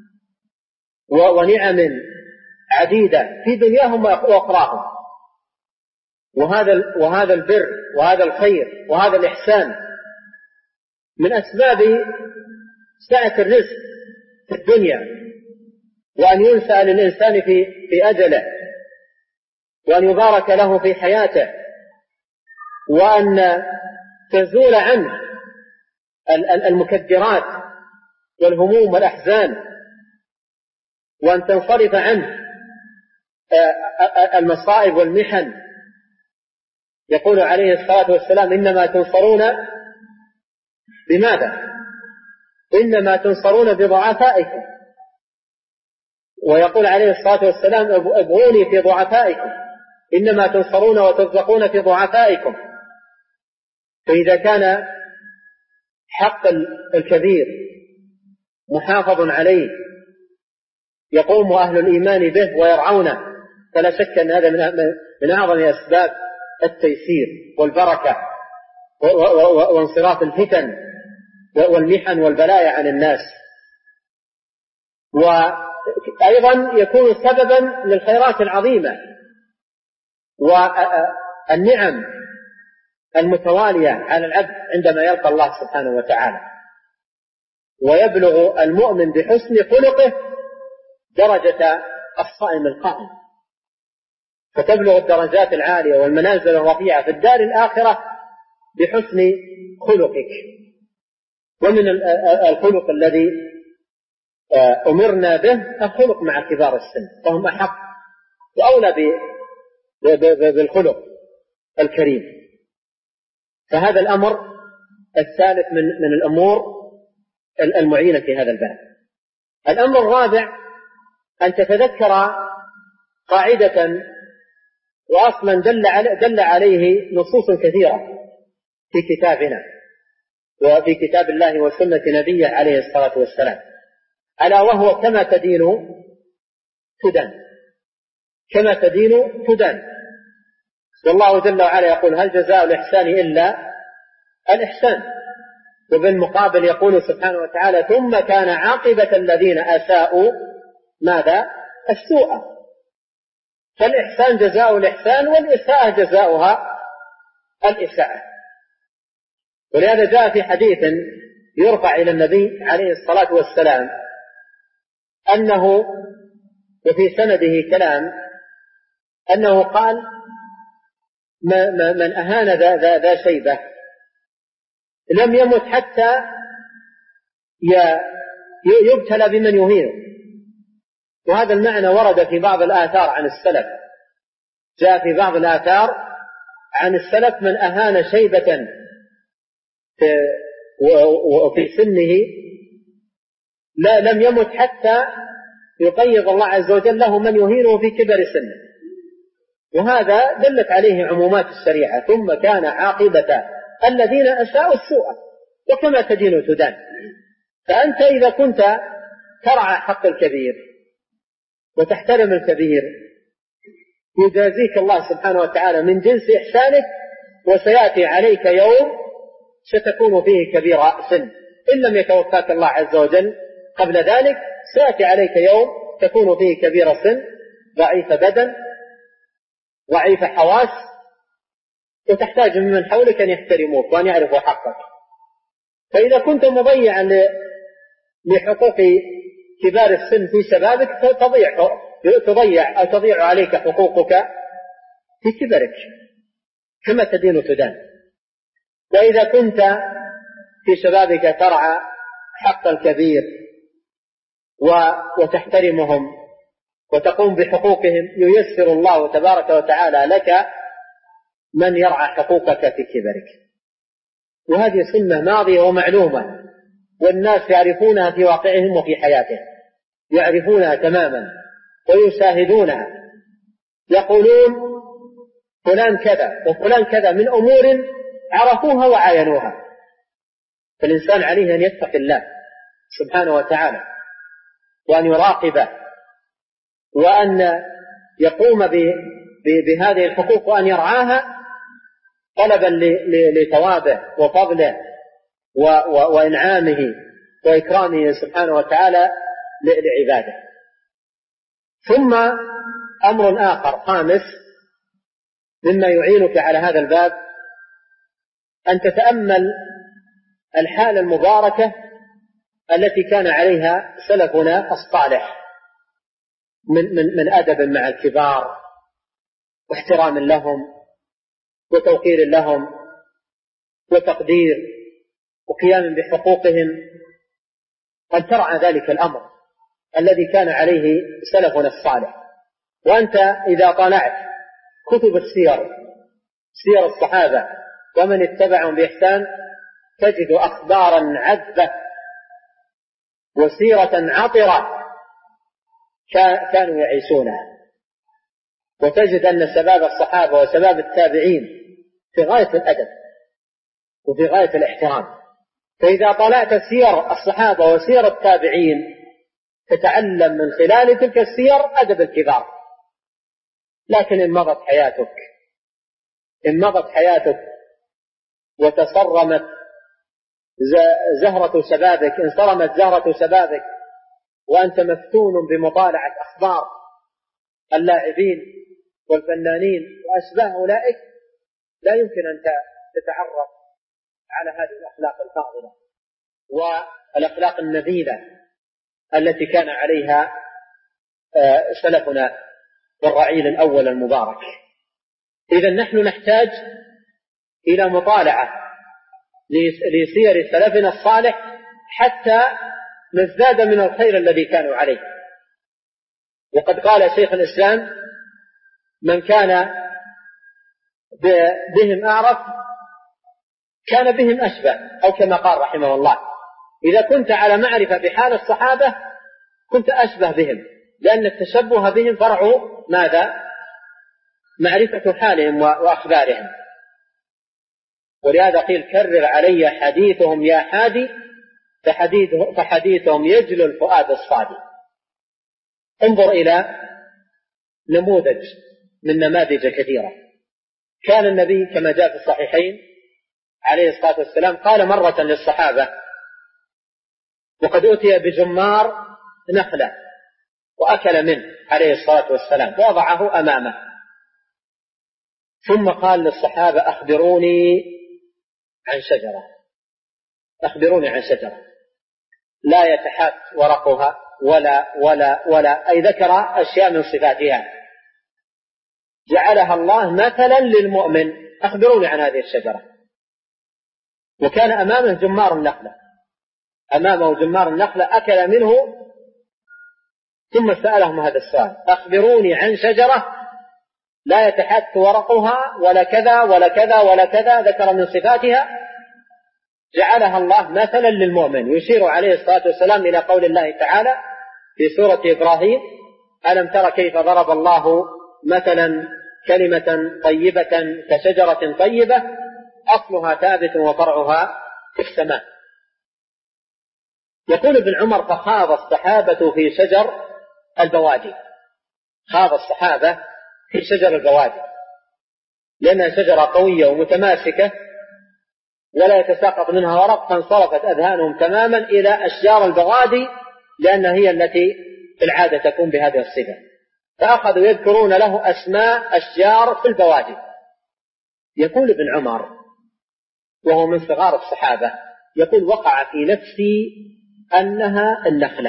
B: ونعم عديدة في دنياهم وأخراهم. وهذا البر وهذا الخير وهذا الإحسان من أسباب سعة الرزق في الدنيا، وأن ينسى للإنسان في أجله، وأن يبارك له في حياته، وأن تزول عنه المكدرات والهموم والأحزان، وأن تنصرف عنه المصائب والمحن. يقول عليه الصلاة والسلام إنما تنصرون بماذا؟ إنما تنصرون بضعفائكم. ويقول عليه الصلاة والسلام ابغوني في ضعفائكم، إنما تنصرون وترزقون في ضعفائكم. فإذا كان حق الكبير محافظ عليه يقوم أهل الإيمان به ويرعونه، فلا شك أن هذا من أعظم أسباب التيسير والبركة وانصراف الفتن والمحن والبلايا عن الناس. وأيضا يكون سببا للخيرات العظيمة والنعم المتوالية على العبد عندما يلقى الله سبحانه وتعالى. ويبلغ المؤمن بحسن خلقه درجة الصائم القائم، فتبلغ الدرجات العالية والمنازل الرفيعة في الدار الآخرة بحسن خلقك. ومن الخلق الذي أمرنا به الخلق مع كبار السن، فهم أحق وأولى بالخلق الكريم. فهذا الأمر الثالث من الأمور المعينة في هذا الباب. الأمر الرابع أن تتذكر قاعدة وأصلا دل عليه نصوص كثيرة في كتابنا، وفي كتاب الله وسنة نبيه عليه الصلاة والسلام، ألا وهو كما تدين تدان، كما تدين تدان. والله جل وعلا يقول هل جزاء الإحسان إلا الإحسان، وبالمقابل يقول سبحانه وتعالى ثم كان عاقبة الذين أساءوا ماذا؟ السوء. فالإحسان جزاء الإحسان، والإساءة جزاؤها الإساءة. ولهذا جاء في حديث يرفع إلى النبي عليه الصلاة والسلام أنه، وفي سنده كلام، أنه قال من أهان ذا شيبة لم يمت حتى يبتلى بمن يهينه. وهذا المعنى ورد في بعض الآثار عن السلف، جاء في بعض الآثار عن السلف من أهان شيبة وفي سنه لم يمت حتى يقيض الله عز وجل له من يهينه في كبر سنه. وهذا دلت عليه عمومات الشريعة ثم كان عاقبة الذين أساءوا السوء، وكما تدين تدان. فأنت إذا كنت ترعى حق الكبير وتحترم الكبير يجازيك الله سبحانه وتعالى من جنس إحسانك، وسيأتي عليك يوم ستكون فيه كبير سن إن لم يتوفاك الله عز وجل قبل ذلك. سيأتي عليك يوم تكون فيه كبير سن، ضعيف بدن، ضعيف حواس، وتحتاج من حولك أن يحترموك وأن يعرفوا حقك. فإذا كنت مضيعا لحقوق كبار السن في شبابك تضيع عليك حقوقك في كبرك، كما تدين تدان. وإذا كنت في شبابك ترعى حق الكبير وتحترمهم وتقوم بحقوقهم، ييسر الله تبارك وتعالى لك من يرعى حقوقك في كبرك. وهذه سنة ماضية ومعلومة، والناس يعرفونها في واقعهم وفي حياتهم، يعرفونها تماما ويشاهدونها، يقولون فلان كذا وفلان كذا من أمور عرفوها وعاينوها. فالإنسان عليه أن يتقي الله سبحانه وتعالى، وأن يراقبه، وأن يقوم بهذه الحقوق وأن يرعاها طلبا لثوابه وفضله وإنعامه وإكرامه سبحانه وتعالى لعباده. ثم أمر آخر خامس مما يعينك على هذا الباب أن تتأمل الحالة المباركة التي كان عليها سلفنا الصالح من أدب مع الكبار واحترام لهم وتوقير لهم وتقدير وقيام بحقوقهم، أن ترعى ذلك الأمر الذي كان عليه سلفنا الصالح. وأنت إذا طالعت كتب السير، سير الصحابة ومن اتبعهم بإحسان، تجد أخبارا عذبة وسيرة عطرة كانوا يعيشونها، وتجد أن شباب الصحابة وشباب التابعين في غاية الأدب وفي غاية الاحترام. فإذا طلعت سير الصحابة وسير التابعين تتعلم من خلال تلك السير أدب الكبار. لكن إن مضت حياتك وتصرمت زهرة شبابك، إن صرمت زهرة شبابك وأنت مفتون بمطالعة أخبار اللاعبين والفنانين وأشباه أولئك، لا يمكن أن تتعرف على هذه الأخلاق الفاضلة والأخلاق النبيلة التي كان عليها سلفنا والرعيل الأول المبارك. إذا نحن نحتاج إلى مطالعة لسير سلفنا الصالح حتى نزداد من الخير الذي كانوا عليه. وقد قال شيخ الإسلام من كان بهم أعرف كان بهم أشبه، أو كما قال رحمه الله إذا كنت على معرفة بحال الصحابة كنت أشبه بهم، لأن التشبه بهم فرع ماذا؟ معرفة حالهم وأخبارهم. ولهذا قيل كرر علي حديثهم يا حادي فحديثهم يجلو الفؤاد الصادي. انظر إلى نموذج من نماذج كثيرة. كان النبي كما جاء في الصحيحين عليه الصلاة والسلام قال مرة للصحابة وقد أتي بجمار نخلة وأكل منه عليه الصلاة والسلام ووضعه أمامه، ثم قال للصحابة أخبروني عن شجرة لا يتحات ورقها ولا أي ذكر أشياء من صفاتها جعلها الله مثلا للمؤمن، أخبروني عن هذه الشجرة. وكان أمامه جمار النخلة أكل منه، ثم سألهم هذا السؤال أخبروني عن شجرة لا يتحت ورقها ولا كذا ولا كذا ولا كذا، ذكر من صفاتها جعلها الله مثلا للمؤمن. يشير عليه الصلاة والسلام إلى قول الله تعالى في سورة إبراهيم ألم تر كيف ضرب الله مثلا كلمة طيبة كشجرة طيبة أصلها ثابت وفرعها في السماء. يقول ابن عمر فخاض الصحابة في شجر البوادي لأنها شجرة قوية ومتماسكة ولا يتساقط منها ورق، فانصرفت أذهانهم تماما إلى أشجار البوادي لأنها هي التي في العادة تكون بهذه الصفة، فأخذوا يذكرون له أسماء أشجار في البوادي. يقول ابن عمر وهو من صغار الصحابة يقول وقع في نفسي أنها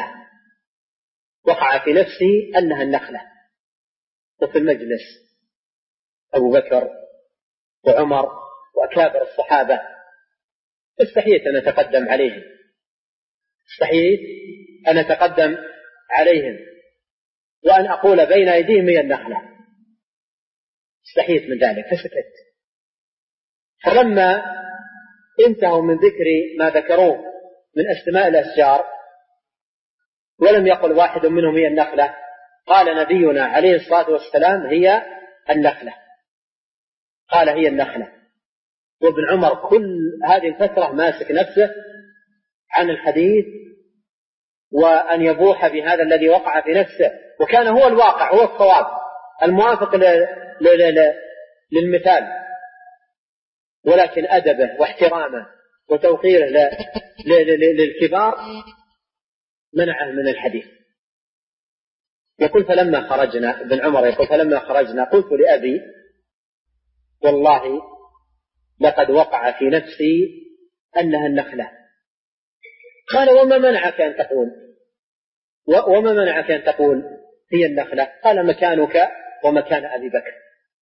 B: النخلة. وفي المجلس أبو بكر وعمر وأكابر الصحابة، استحييت أن أتقدم عليهم وأن أقول بين أيديهم هي النخلة، استحييت من ذلك فسكت. فلما انتهوا من ذكر ما ذكروه من أسماء الأشجار ولم يقل واحد منهم هي النخلة، قال نبينا عليه الصلاة والسلام هي النخلة. وابن عمر كل هذه الفترة ماسك نفسه عن الحديث وأن يبوح بهذا الذي وقع في نفسه، وكان هو الواقع، هو الصواب الموافق للمثال، ولكن أدبه واحترامه وتوقيره للكبار منعه من الحديث. يقول فلما خرجنا، ابن عمر يقول فلما خرجنا قلت لأبي والله لقد وقع في نفسي أنها النخلة. قال وما منعك أن تقول هي النخلة؟ قال مكانك ومكان أبي بكر،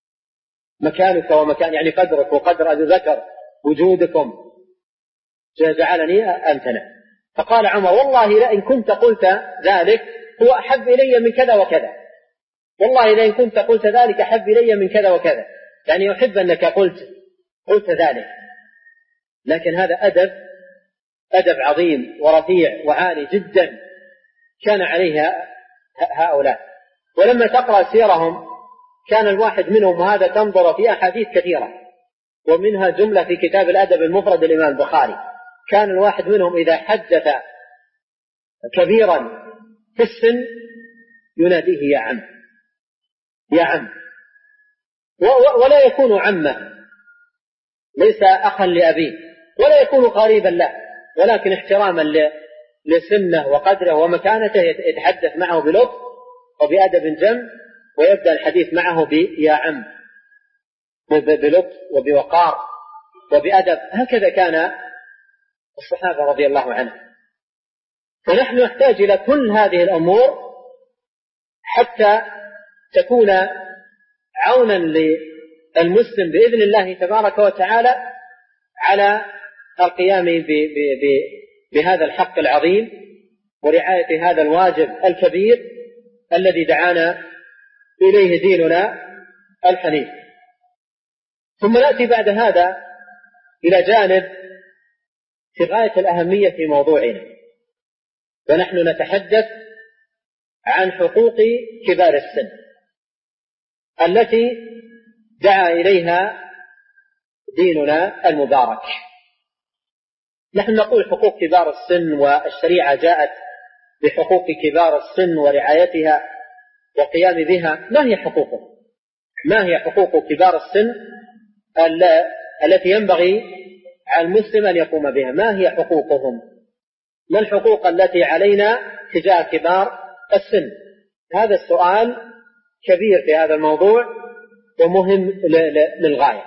B: يعني قدرك وقدر أبي بكر وجودكم جعلني أمتنع. فقال عمر والله لئن كنت قلت ذلك هو أحب إلي من كذا وكذا، والله لئن كنت قلت ذلك أحب إلي من كذا وكذا، يعني يحب أنك قلت ذلك. لكن هذا أدب عظيم ورفيع وعالي جدا كان عليها هؤلاء. ولما تقرأ سيرهم كان الواحد منهم، وهذا تنظر في أحاديث كثيرة ومنها جملة في كتاب الأدب المفرد الإمام البخاري، كان الواحد منهم إذا حدث كبيرا في السن يناديه يا عم، ولا يكون عمه، ليس أخا لأبيه ولا يكون قريبا له، ولكن احتراما لسنه وقدره ومكانته يتحدث معه بلطف وبأدب جم، ويبدأ الحديث معه بيا عم بلطف وبوقار وبأدب. هكذا كان الصحابة رضي الله عنهم. فنحن نحتاج إلى كل هذه الأمور حتى تكون عونا للمسلم بإذن الله تبارك وتعالى على القيام بهذا الحق العظيم ورعاية هذا الواجب الكبير الذي دعانا إليه ديننا الحنيف. ثم نأتي بعد هذا إلى جانب في غاية الأهمية في موضوعنا، ونحن نتحدث عن حقوق كبار السن التي دعا إليها ديننا المبارك. نحن نقول حقوق كبار السن، والشريعة جاءت بحقوق كبار السن ورعايتها والقيام بها. ما هي حقوقهم؟ ما هي حقوق كبار السن التي ينبغي على المسلم أن يقوم بها؟ ما هي حقوقهم؟ ما الحقوق التي علينا تجاه كبار السن؟ هذا السؤال كبير في هذا الموضوع ومهم للغاية،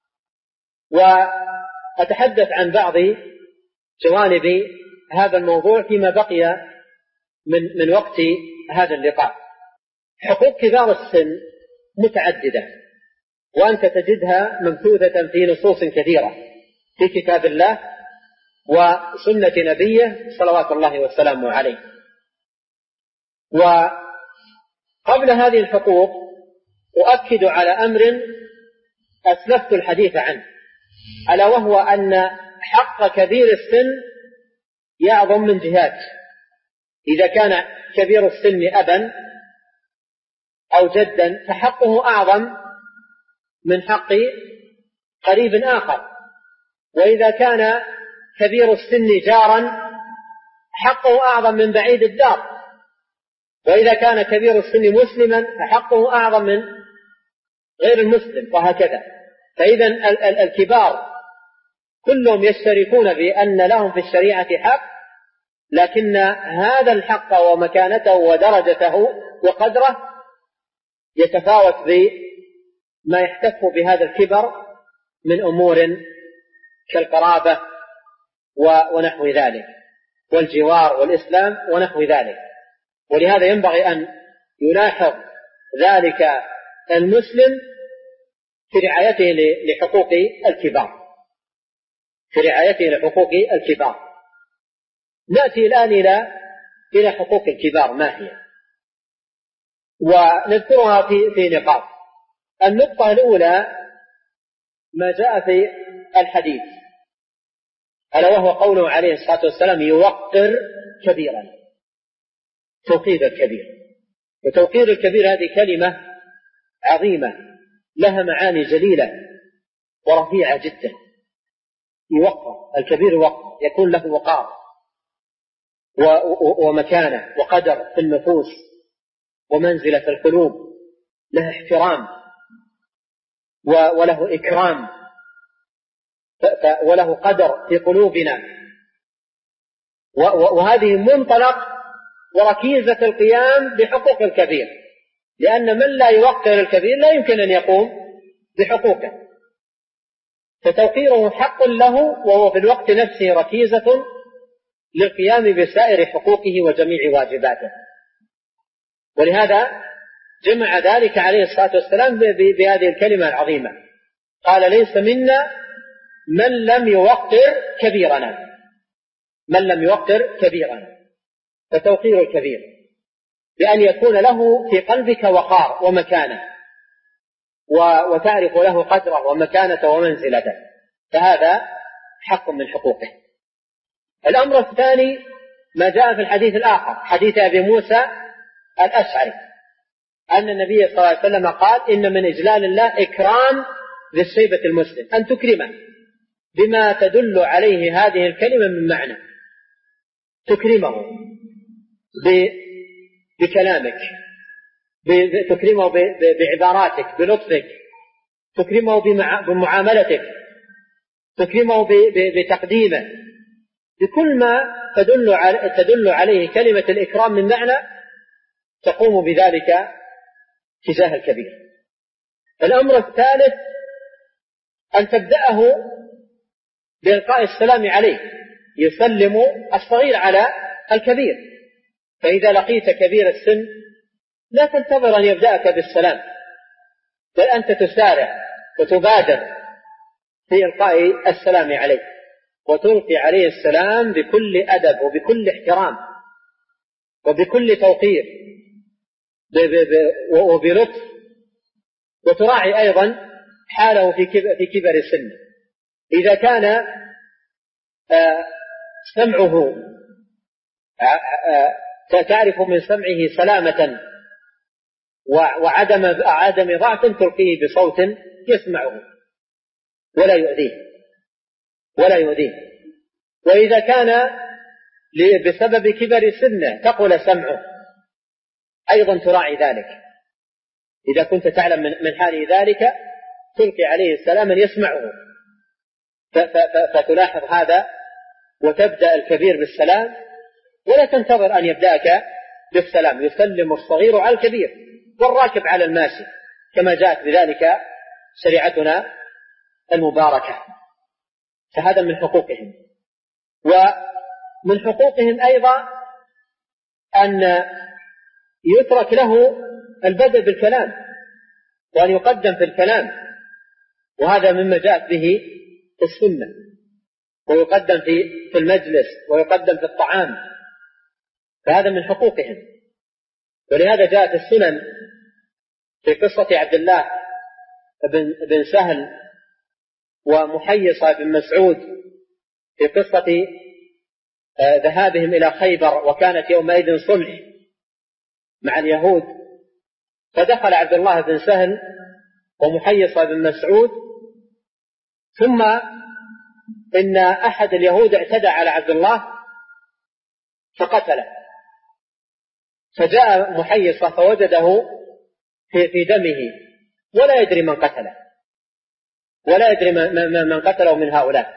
B: وأتحدث عن بعض جوانب هذا الموضوع فيما بقي من وقت هذا اللقاء. حقوق كبار السن متعددة، وأنت تجدها مبثوثة في نصوص كثيرة في كتاب الله وسنة نبيه صلوات الله وسلامه عليه. وقبل هذه الحقوق أؤكد على أمر أسلفت الحديث عنه، ألا وهو أن حق كبير السن يعظم من جهات. إذا كان كبير السن أبا أو جدا فحقه أعظم من حق قريب آخر، وإذا كان كبير السن جارا حقه أعظم من بعيد الدار، وإذا كان كبير السن مسلما فحقه أعظم من غير المسلم، وهكذا. فإذا الكبار كلهم يشتركون بأن لهم في الشريعة حق، لكن هذا الحق ومكانته ودرجته وقدره يتفاوت بما يحتف بهذا الكبر من أمور كالقرابة ونحو ذلك، والجوار والإسلام ونحو ذلك. ولهذا ينبغي أن يلاحظ ذلك المسلم في رعايته لحقوق الكبار، في رعايته لحقوق الكبار. نأتي الآن إلى حقوق الكبار ما هي، ونذكرها في نقاط. النقطة الأولى ما جاء في الحديث، ألا وهو قوله عليه الصلاة والسلام: يوقر كبيرا. توقير الكبير، وتوقير الكبير هذه كلمة عظيمة لها معاني جليلة ورفيعة جدا. يوقر الكبير، يوقر يكون له وقار ومكانة وقدر في النفوس ومنزلة في القلوب، له احترام وله إكرام وله قدر في قلوبنا. وهذه منطلق وركيزة القيام بحقوق الكبير، لأن من لا يوقر الكبير لا يمكن أن يقوم بحقوقه، فتوقيره حق له، وهو في الوقت نفسه ركيزة للقيام بسائر حقوقه وجميع واجباته. ولهذا جمع ذلك عليه الصلاة والسلام بهذه الكلمة العظيمة، قال: ليس منا من لم يوقر كبيرنا، من لم يوقر كبيرنا. فتوقير الكبير بأن يكون له في قلبك وقار ومكانة، وتعرف له قدره ومكانته ومنزلته، فهذا حق من حقوقه. الأمر الثاني ما جاء في الحديث الآخر، حديث أبي موسى الأشعري، أن النبي صلى الله عليه وسلم قال: إن من إجلال الله إكرام ذي الشيبة المسلم، أن تكرمه بما تدل عليه هذه الكلمة من معنى. تكرمه بكلامك، تكرمه بعباراتك، بلطفك، تكرمه بمعاملتك، تكرمه بتقديمه، بكل ما تدل عليه كلمة الإكرام من معنى، تقوم بذلك تجاه الكبير. الأمر الثالث أن تبدأه بإلقاء السلام عليه، يسلم الصغير على الكبير. فإذا لقيت كبير السن لا تنتظر أن يبدأك بالسلام، بل أنت تسارع وتبادر في إلقاء السلام عليه، وتلقي عليه السلام بكل أدب وبكل احترام وبكل توقير وبلطف، وتراعي أيضا حاله في كبر السن. إذا كان سمعه تعرف من سمعه سلامة وعدم ضعف، تلقيه بصوت يسمعه. ولا يؤذيه. وإذا كان بسبب كبر سنه ثقل سمعه أيضا تراعي ذلك. إذا كنت تعلم من حاله ذلك تلقي عليه السلام من يسمعه، فتلاحظ هذا وتبدأ الكبير بالسلام ولا تنتظر أن يبدأك بالسلام. يسلم الصغير على الكبير والراكب على الماشي كما جاءت بذلك شريعتنا المباركة. فهذا من حقوقهم. ومن حقوقهم أيضا أن يترك له البدء بالكلام وأن يقدم في الكلام، وهذا مما جاءت به السنة، ويقدم في المجلس ويقدم في الطعام، فهذا من حقوقهم. ولهذا جاءت السنن في قصة عبد الله بن سهل ومحيصة بن مسعود في قصة ذهابهم إلى خيبر، وكانت يومئذ صلح مع اليهود، فدخل عبد الله بن سهل ومحيصة بن مسعود، ثم إن أحد اليهود اعتدى على عبد الله فقتله، فجاء محيصة فوجده في دمه ولا يدري من قتله، ولا يدري من قتله من هؤلاء،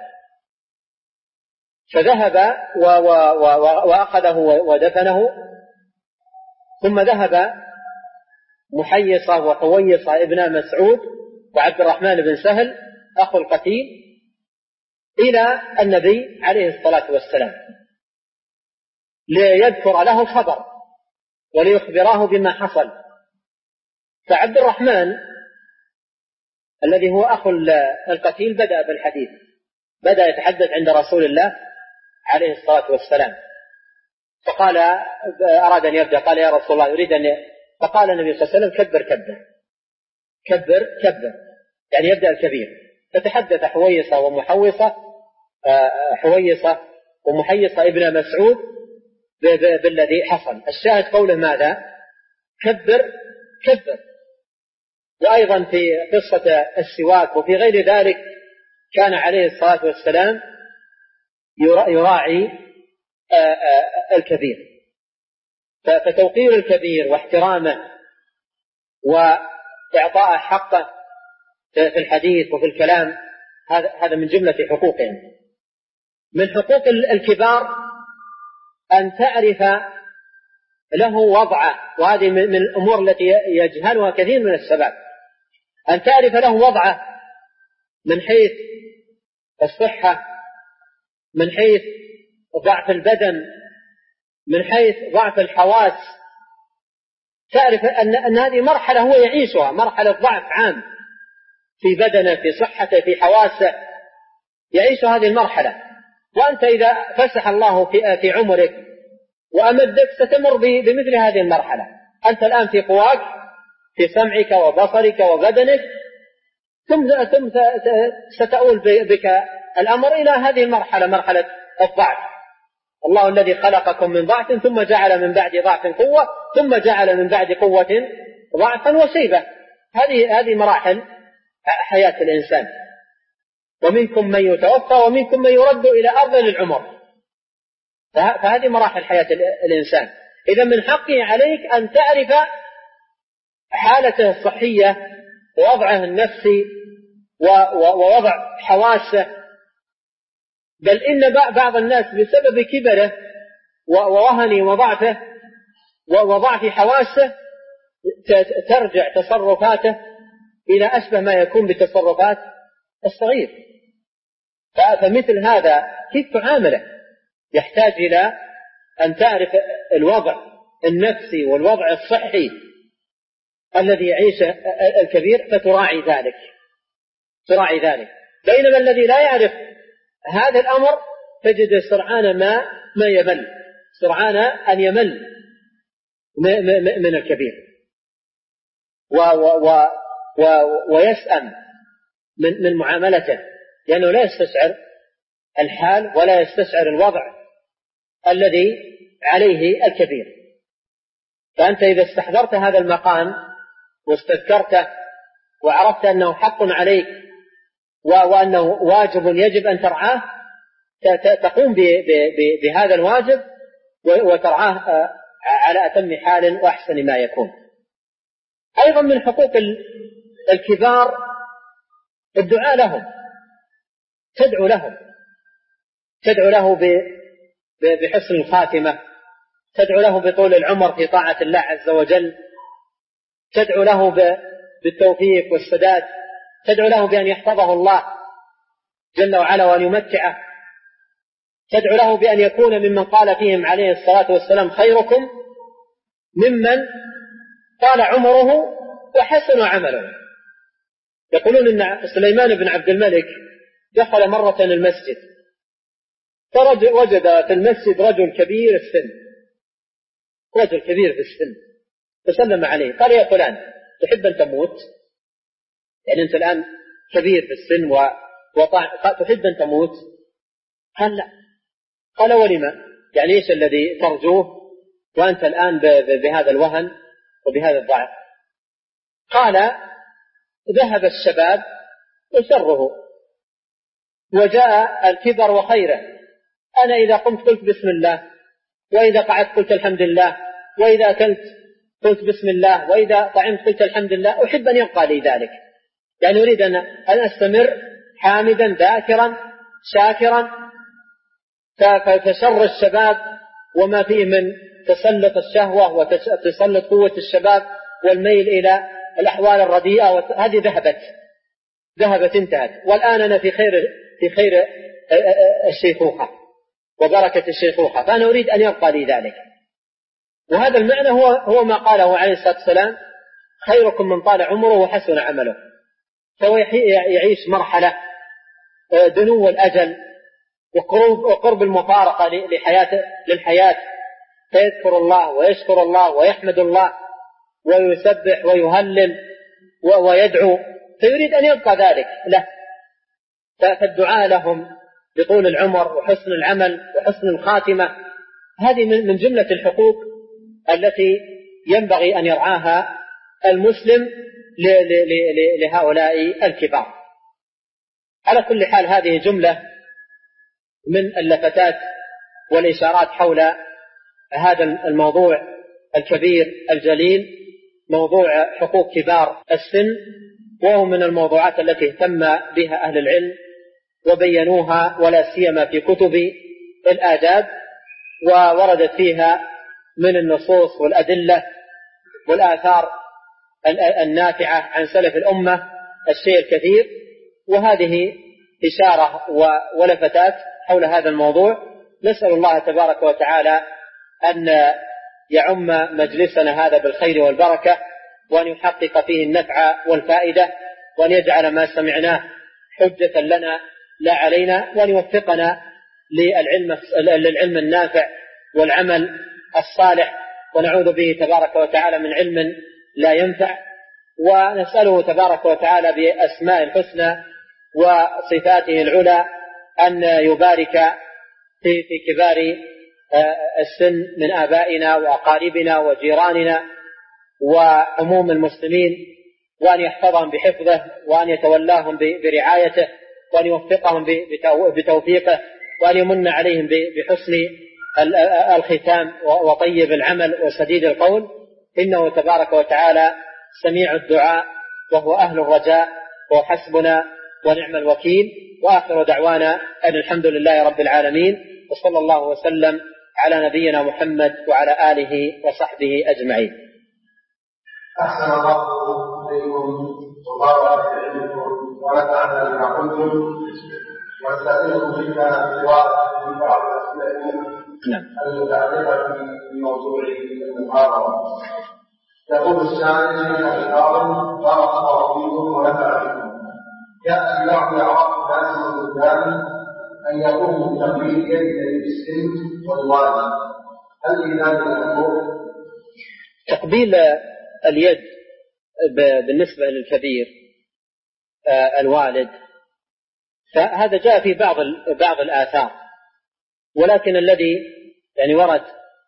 B: فذهب وأخذه ودفنه. ثم ذهب محيصة وحويصة ابن مسعود وعبد الرحمن بن سهل أخو القتيل إلى النبي عليه الصلاة والسلام ليذكر له الخبر وليخبراه بما حصل. فعبد الرحمن الذي هو أخو القتيل بدأ بالحديث، بدأ يتحدث عند رسول الله عليه الصلاة والسلام، فقال أراد أن يبدأ، قال يا رسول الله يريد فقال النبي صلى الله عليه وسلم كبر يعني يبدأ الكبير. فتحدث حويصة ومحيصة ابن مسعود بالذي حصل. الشاهد قوله ماذا؟ كبر. وأيضا في قصة السواك وفي غير ذلك كان عليه الصلاة والسلام يراعي الكبير. فتوقير الكبير واحترامه وإعطاء حقه في الحديث وفي الكلام هذا من جملة حقوقهم. من حقوق الكبار أن تعرف له وضعه، وهذه من الأمور التي يجهلها كثير من الشباب، أن تعرف له وضعه من حيث الصحة، من حيث ضعف البدن، من حيث ضعف الحواس. تعرف أن هذه مرحلة هو يعيشها، مرحلة ضعف عام في بدنه، في صحته، في حواسه، يعيش هذه المرحلة. وأنت إذا فسح الله في عمرك وأمدك ستمر بمثل هذه المرحلة. أنت الآن في قواك، في سمعك وبصرك وبدنك، ثم ستؤول بك الأمر إلى هذه المرحلة، مرحلة الضعف. الله الذي خلقكم من ضعف ثم جعل من بعد ضعف قوة ثم جعل من بعد قوة ضعفا وشيبة. هذه مراحل حياة الإنسان. ومنكم من يتوفى ومنكم من يرد إلى أرذل العمر. فهذه مراحل حياة الإنسان. إذا من حقه عليك أن تعرف حالته الصحية ووضعه النفسي ووضع حواسه. بل إن بعض الناس بسبب كبره ووهنه وضعفه وضعف حواسه ترجع تصرفاته إلى أشبه ما يكون بتصرفات الصغير. فمثل هذا كيف تعامله؟ يحتاج إلى أن تعرف الوضع النفسي والوضع الصحي الذي يعيشه الكبير فتراعي ذلك. بينما الذي لا يعرف هذا الأمر تجد سرعان ما يمل، سرعان أن يمل من الكبير ويسأم من معاملته، لأنه لا يستشعر الحال ولا يستشعر الوضع الذي عليه الكبير. فأنت إذا استحضرت هذا المقام واستذكرته وعرفت أنه حق عليك وأنه واجب يجب أن ترعاه، تقوم بهذا الواجب وترعاه على أتم حال وأحسن ما يكون. أيضا من حقوق الكبار الدعاء لهم، تدعو له بحسن الخاتمة، تدعو له بطول العمر في طاعة الله عز وجل، تدعو له بالتوفيق والسداد، تدعو له بأن يحفظه الله جل وعلا وأن يمتعه، تدعو له بأن يكون ممن قال فيهم عليه الصلاة والسلام خيركم ممن طال عمره وحسن عمله. يقولون إن سليمان بن عبد الملك دخل مرة المسجد وجد في المسجد رجل كبير في السن، فسلم عليه قال: يا فلان، تحب أن تموت؟ يعني أنت الآن كبير في السن تحب أن تموت؟ قال: لا. قال: ولما؟ يعني إيش الذي ترجوه وأنت الآن بهذا الوهن وبهذا الضعف؟ قال: ذهب الشباب وشره وجاء الكبر وخيره، أنا إذا قمت قلت بسم الله، وإذا قعدت قلت الحمد لله، وإذا أكلت قلت بسم الله، وإذا طعمت قلت الحمد لله، أحب أن يبقى لي ذلك. يعني أريد أن أستمر حامدا ذاكرا شاكرا. فشر الشباب وما فيه من تسلط الشهوة وتسلط قوة الشباب والميل إلى الأحوال الرديئة، هذه ذهبت انتهت، والآن أنا في خير الشيخوخة وبركة الشيخوخة، فأنا أريد أن يبقى لي ذلك. وهذا المعنى هو ما قاله عليه الصلاة والسلام: خيركم من طال عمره وحسن عمله. فهو يعيش مرحلة دنو الأجل وقرب المفارقة للحياة، فيذكر الله ويشكر الله ويحمد الله ويسبح ويهلل ويدعو، فيريد أن يبقى ذلك له. فالدعاء لهم بطول العمر وحسن العمل وحسن الخاتمة هذه من جملة الحقوق التي ينبغي أن يرعاها المسلم لهؤلاء الكبار. على كل حال، هذه جملة من اللفتات والإشارات حول هذا الموضوع الكبير الجليل، موضوع حقوق كبار السن، وهو من الموضوعات التي اهتم بها أهل العلم وبينوها، ولا سيما في كتب الآداب، ووردت فيها من النصوص والأدلة والآثار النافعة عن سلف الأمة الشيء الكثير. وهذه إشارة ولفتات حول هذا الموضوع. نسأل الله تبارك وتعالى أن يعم مجلسنا هذا بالخير والبركة، وأن يحقق فيه النفع والفائدة، وأن يجعل ما سمعناه حجة لنا لا علينا، وأن يوفقنا للعلم النافع والعمل الصالح، ونعوذ به تبارك وتعالى من علم لا ينفع. ونسأله تبارك وتعالى بأسماء الحسنى وصفاته العلى أن يبارك في كبار السن من آبائنا وأقاربنا وجيراننا وعموم المسلمين، وأن يحفظهم بحفظه، وأن يتولاهم برعايته، وأن يوفقهم بتوفيقه، وأن يمن عليهم بحسن الختام وطيب العمل وسديد القول، إنه تبارك وتعالى سميع الدعاء وهو أهل الرجاء، وحسبنا ونعم الوكيل. وآخر دعوانا أن الحمد لله رب العالمين، وصلى الله وسلم على نبينا محمد وعلى آله وصحبه أجمعين.
C: أحسن الله إليكم وبارك علمكم ونفعنا بما قلتم، واستأذنكم فيما من بعض الأسئلة المتعلقة بموضوع المحاضرة. يقول السائل الكاظم: بارك الله فيكم ونفع بكم. جاء في بعض أعراف الناس والبلدان أن يقوموا بتقليد يد السن والوالد، هل في ذلك الأمور؟
B: تقبيل اليد بالنسبة للكبير الوالد فهذا جاء في بعض الآثار، ولكن الذي يعني ورد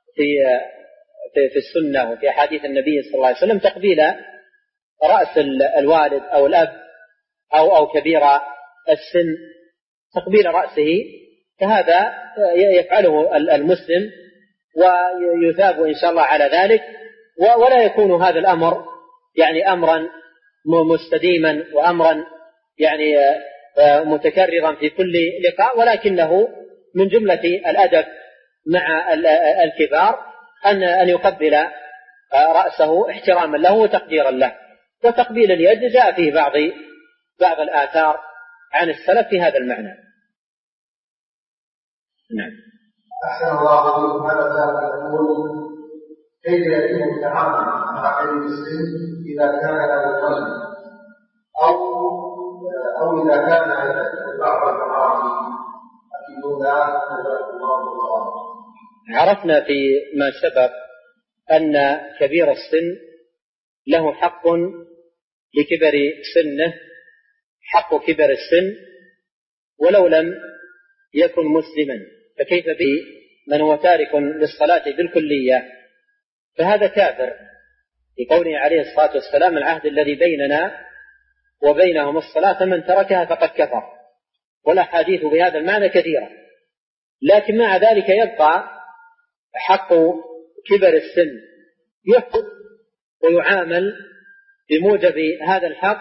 B: في السنة وفي أحاديث النبي صلى الله عليه وسلم تقبيل رأس الوالد أو الأب أو كبير السن تقبيل رأسه، فهذا يفعله المسلم ويثاب إن شاء الله على ذلك، ولا يكون هذا الأمر يعني أمرا مستديما وأمرا يعني متكررا في كل لقاء، ولكنه من جملة الأدب مع الكبار أن يقبل رأسه احتراما له وتقديرا له. وتقبيل اليد جاء فيه بعض الآثار عن السلف في هذا المعنى. نعم.
C: أحسن الله إليكم. هذا سائل يقول: كيف يتم التعامل مع كبير السن إذا كان لا يصلي أو إذا كان يعتقد بعض المعاصي أكيد لا جزاكم الله خيرا؟
B: عرفنا في ما سبق أن كبير السن له حق لكبر سنه، حق كبر السن ولو لم يكن مسلما، فكيف به من هو تارك للصلاة بالكلية؟ فهذا كافر لقوله عليه الصلاة والسلام: العهد الذي بيننا وبينهم الصلاة من تركها فقد كفر. والأحاديث بهذا المعنى كثيرة، لكن مع ذلك يبقى حق كبر السن يحكم ويعامل بموجب هذا الحق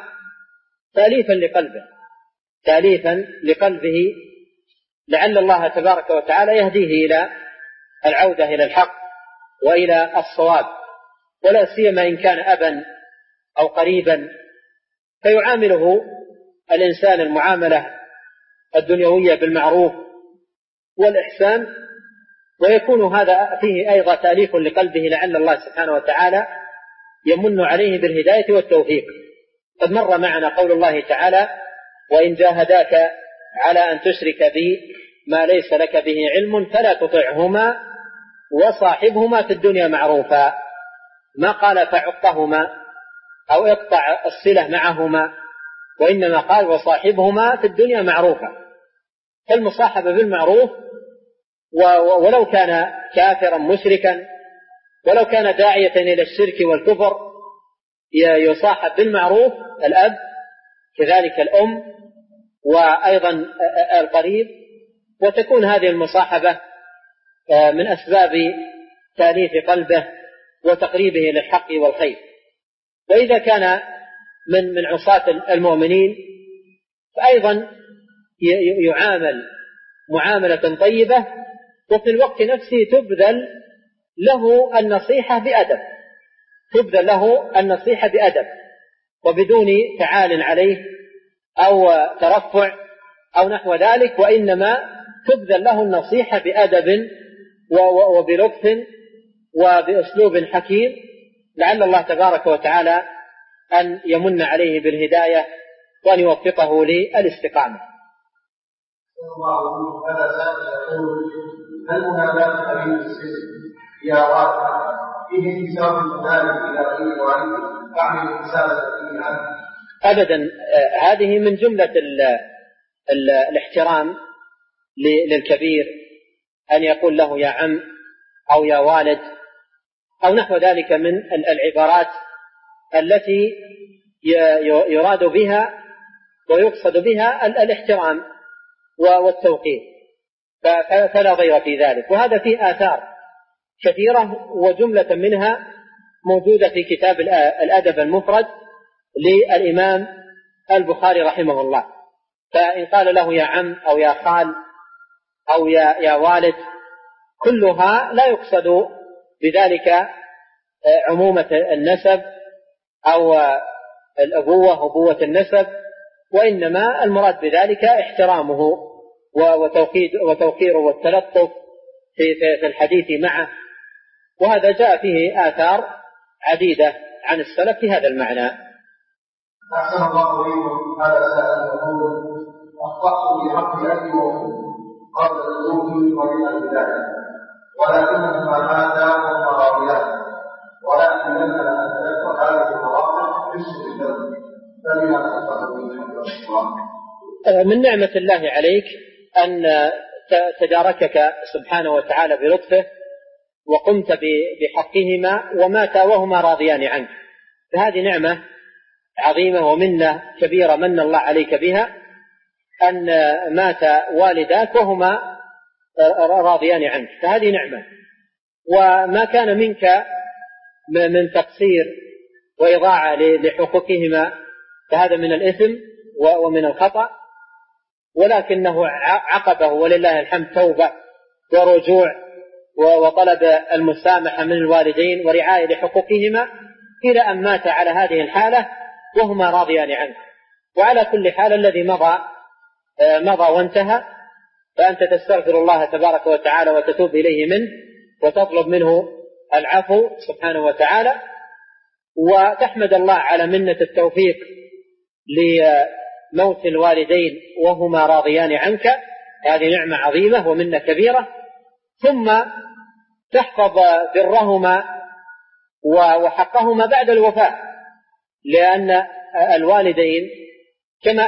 B: تأليفا لقلبه، لعل الله تبارك وتعالى يهديه إلى العودة إلى الحق وإلى الصواب، ولا سيما إن كان أبا أو قريبا، فيعامله الإنسان المعاملة الدنيوية بالمعروف والإحسان، ويكون هذا فيه أيضا تأليف لقلبه، لعل الله سبحانه وتعالى يمن عليه بالهداية والتوفيق. قد مر معنا قول الله تعالى: وإن جاهداك على أن تشرك بي ما ليس لك به علم فلا تطعهما وصاحبهما في الدنيا معروفا. ما قال فعقهما أو اقطع الصلة معهما، وإنما قال وصاحبهما في الدنيا معروفا. فالمصاحبة بالمعروف ولو كان كافرا مشركا، ولو كان داعية إلى الشرك والكفر يصاحب بالمعروف، الأب كذلك الأم وأيضا القريب، وتكون هذه المصاحبة من أسباب تأليف قلبه وتقريبه للحق والخير. وإذا كان من عصاة المؤمنين فأيضا يعامل معاملة طيبة، وفي الوقت نفسه تبذل له النصيحة بأدب وبدون تعال عليه أو ترفع أو نحو ذلك، وإنما تبذل له النصيحة بأدب وبلطف وبأسلوب حكيم، لعل الله تبارك وتعالى أن يمن عليه بالهداية وأن يوفقه للاستقامة.
C: هذا سائل يقول: هل مناداة كبير السن هي واقعة فيه انتساب المنادي إلى غير والده تعمل رسالة فيها؟
B: أبدا، هذه من جملة الاحترام للكبير، أن يقول له يا عم أو يا والد أو نحو ذلك من العبارات التي يراد بها ويقصد بها الاحترام والتوقير، فلا ضير في ذلك. وهذا فيه آثار كثيرة، وجملة منها موجودة في كتاب الأدب المفرد للإمام البخاري رحمه الله. فإن قال له يا عم أو يا خال أو يا والد، كلها لا يقصد بذلك عمومة النسب أو أبوة النسب، وإنما المراد بذلك احترامه وتوقيره والتلطف في الحديث معه. وهذا جاء فيه آثار عديدة عن السلف في هذا المعنى.
C: أحسن الله إليكم. هذا سائل يقول: أخطأت في حق أبي وأمي قبل الوضوء ومن البداية، ولكنهما ماتا وهما راضيان، ولكن لما أدركت هذه المواقف عشت الدم، فلما أخطأت به؟
B: من نعمة الله عليك أن تداركك سبحانه وتعالى بلطفه وقمت بحقهما وماتا وهما راضيان عنك، فهذه نعمة عظيمة ومنة كبيرة من الله عليك بها. أن مات والداك وهما راضيان عنك، فهذه نعمة. وما كان منك من تقصير وإضاعة لحقوقهما فهذا من الإثم ومن الخطأ، ولكنه عقبه ولله الحمد توبة ورجوع وطلب المسامحة من الوالدين ورعاية لحقوقهما إلى أن مات على هذه الحالة وهما راضيان عنه. وعلى كل حال الذي مضى وانتهى، فأنت تستغفر الله تبارك وتعالى وتتوب إليه منه وتطلب منه العفو سبحانه وتعالى، وتحمد الله على منة التوفيق لموت الوالدين وهما راضيان عنك، هذه نعمة عظيمة ومنة كبيرة. ثم تحفظ برهما وحقهما بعد الوفاة، لأن الوالدين كما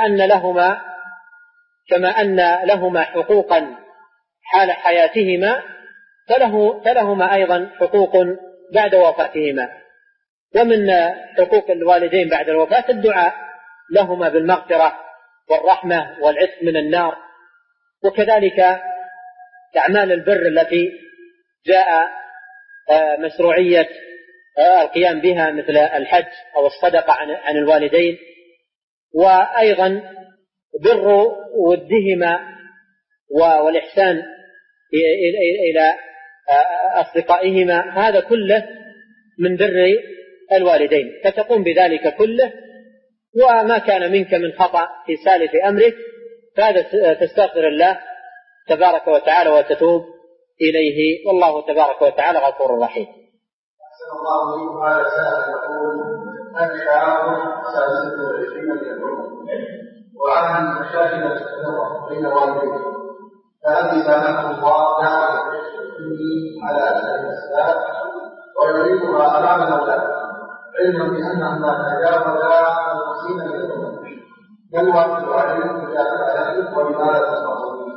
B: أن لهما حقوقا حال حياتهما فلهما أيضا حقوق بعد وفاتهما. ومن حقوق الوالدين بعد الوفاة الدعاء لهما بالمغفرة والرحمة والعتق من النار، وكذلك أعمال البر التي جاء مشروعية القيام بها مثل الحج أو الصدقة عن الوالدين، وأيضا بر ودهما والإحسان إلى أصدقائهما، هذا كله من بر الوالدين، فتقوم بذلك كله. وما كان منك من خطأ في سالف أمرك فهذا تستغفر الله تبارك وتعالى وتتوب إليه، والله تبارك وتعالى غفور رحيم.
C: أحسن الله إليكم. هذا سائل يقول: التعاون سيصل الى العلوم وعن مشاكل التفرق بين والديه، فهذه سامحه الله تعالى على الاسباب ويريدها امام الاولاد، علما بانهما تجاوزا 50 يوما، بل واجب عليهم مجابهه اهله ولماذا تصنعون؟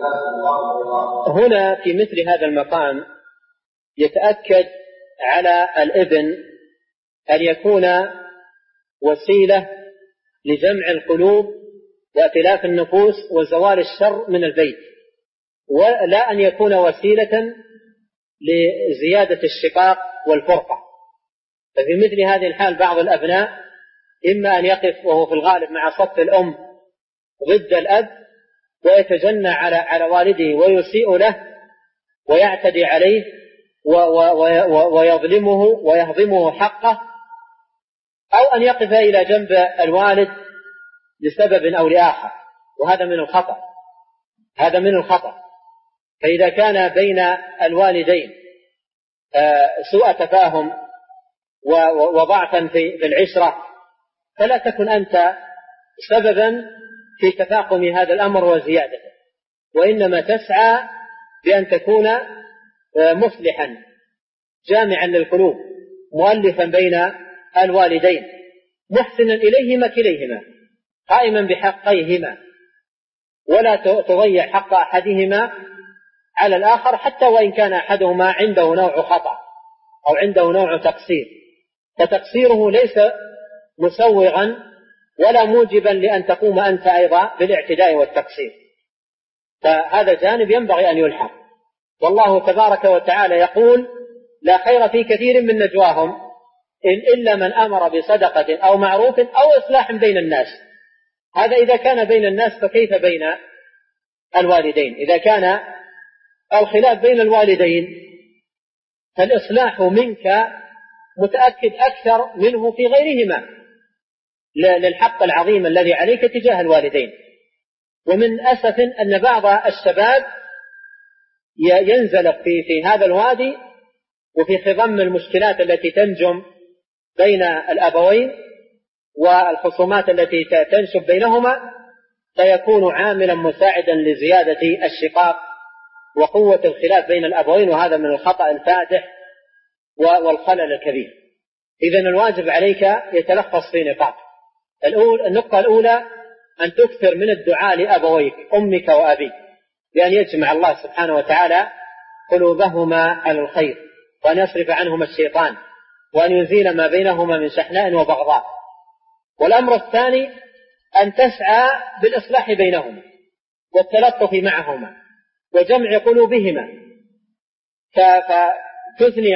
B: هنا في مثل هذا المقام يتأكد على الابن أن يكون وسيلة لجمع القلوب وائتلاف النفوس وزوال الشر من البيت، ولا أن يكون وسيلة لزيادة الشقاق والفرقة. ففي مثل هذه الحال بعض الأبناء إما أن يقف وهو في الغالب مع صف الأم ضد الأب ويتجنى على والده ويسيء له ويعتدي عليه ويظلمه ويهضمه حقه، أو أن يقف إلى جنب الوالد لسبب أو لآخر، وهذا من الخطأ. هذا من الخطأ. فإذا كان بين الوالدين سوء تفاهم وضعفا في العشرة فلا تكن أنت سببا في تفاقم هذا الأمر وزيادته، وإنما تسعى بأن تكون مصلحا جامعا للقلوب مؤلفا بين الوالدين محسنا إليهما كليهما قائما بحقيهما، ولا تضيع حق أحدهما على الآخر حتى وإن كان أحدهما عنده نوع خطأ أو عنده نوع تقصير، فتقصيره ليس مسوغا ولا موجبا لأن تقوم أنت أيضا بالاعتداء والتقصير، فهذا جانب ينبغي أن يلحق. والله تبارك وتعالى يقول: لا خير في كثير من نجواهم إلا من أمر بصدقة أو معروف أو إصلاح بين الناس. هذا إذا كان بين الناس، فكيف بين الوالدين؟ إذا كان الخلاف بين الوالدين فالإصلاح منك متأكد أكثر منه في غيرهما للحق العظيم الذي عليك تجاه الوالدين. ومن أسف أن بعض الشباب ينزلق في هذا الوادي وفي خضم المشكلات التي تنجم بين الأبوين والخصومات التي تنشب بينهما، فيكون عاملا مساعدا لزيادة الشقاق وقوة الخلاف بين الأبوين، وهذا من الخطأ الفادح والخلل الكبير. إذن الواجب عليك يتلخص في نقاط. النقطة الأولى أن تكثر من الدعاء لأبويك أمك وأبيك بأن يجمع الله سبحانه وتعالى قلوبهما على الخير، وأن يصرف عنهما الشيطان، وأن يزيل ما بينهما من شحناء وبغضاء. والأمر الثاني أن تسعى بالإصلاح بينهما والتلطف معهما وجمع قلوبهما، فتثني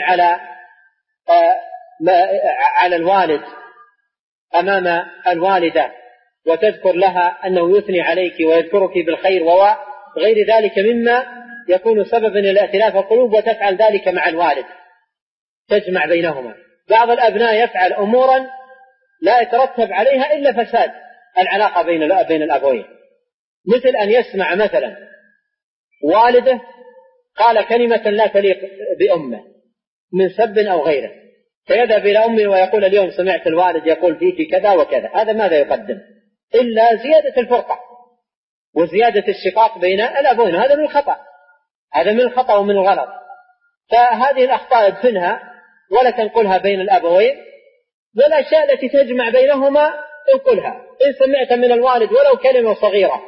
B: على الوالد أمام الوالدة وتذكر لها أنه يثني عليك ويذكرك بالخير وغير ذلك مما يكون سببا إلى ائتلاف القلوب، وتفعل ذلك مع الوالد تجمع بينهما. بعض الأبناء يفعل أمورا لا يترتب عليها إلا فساد العلاقة بين الأبوين، مثل أن يسمع مثلا والده قال كلمة لا تليق بأمه من سب أو غيره، فيذهب إلى أمه ويقول اليوم سمعت الوالد يقول فيك كذا وكذا. هذا ماذا يقدم إلا زيادة الفرقة وزيادة الشقاق بين الأبوين. هذا من الخطأ، هذا من الخطأ ومن الغلط. فهذه الأخطاء ادفنها ولا تنقلها بين الأبوين، والأشياء التي تجمع بينهما انقلها. إن سمعت من الوالد ولو كلمة صغيرة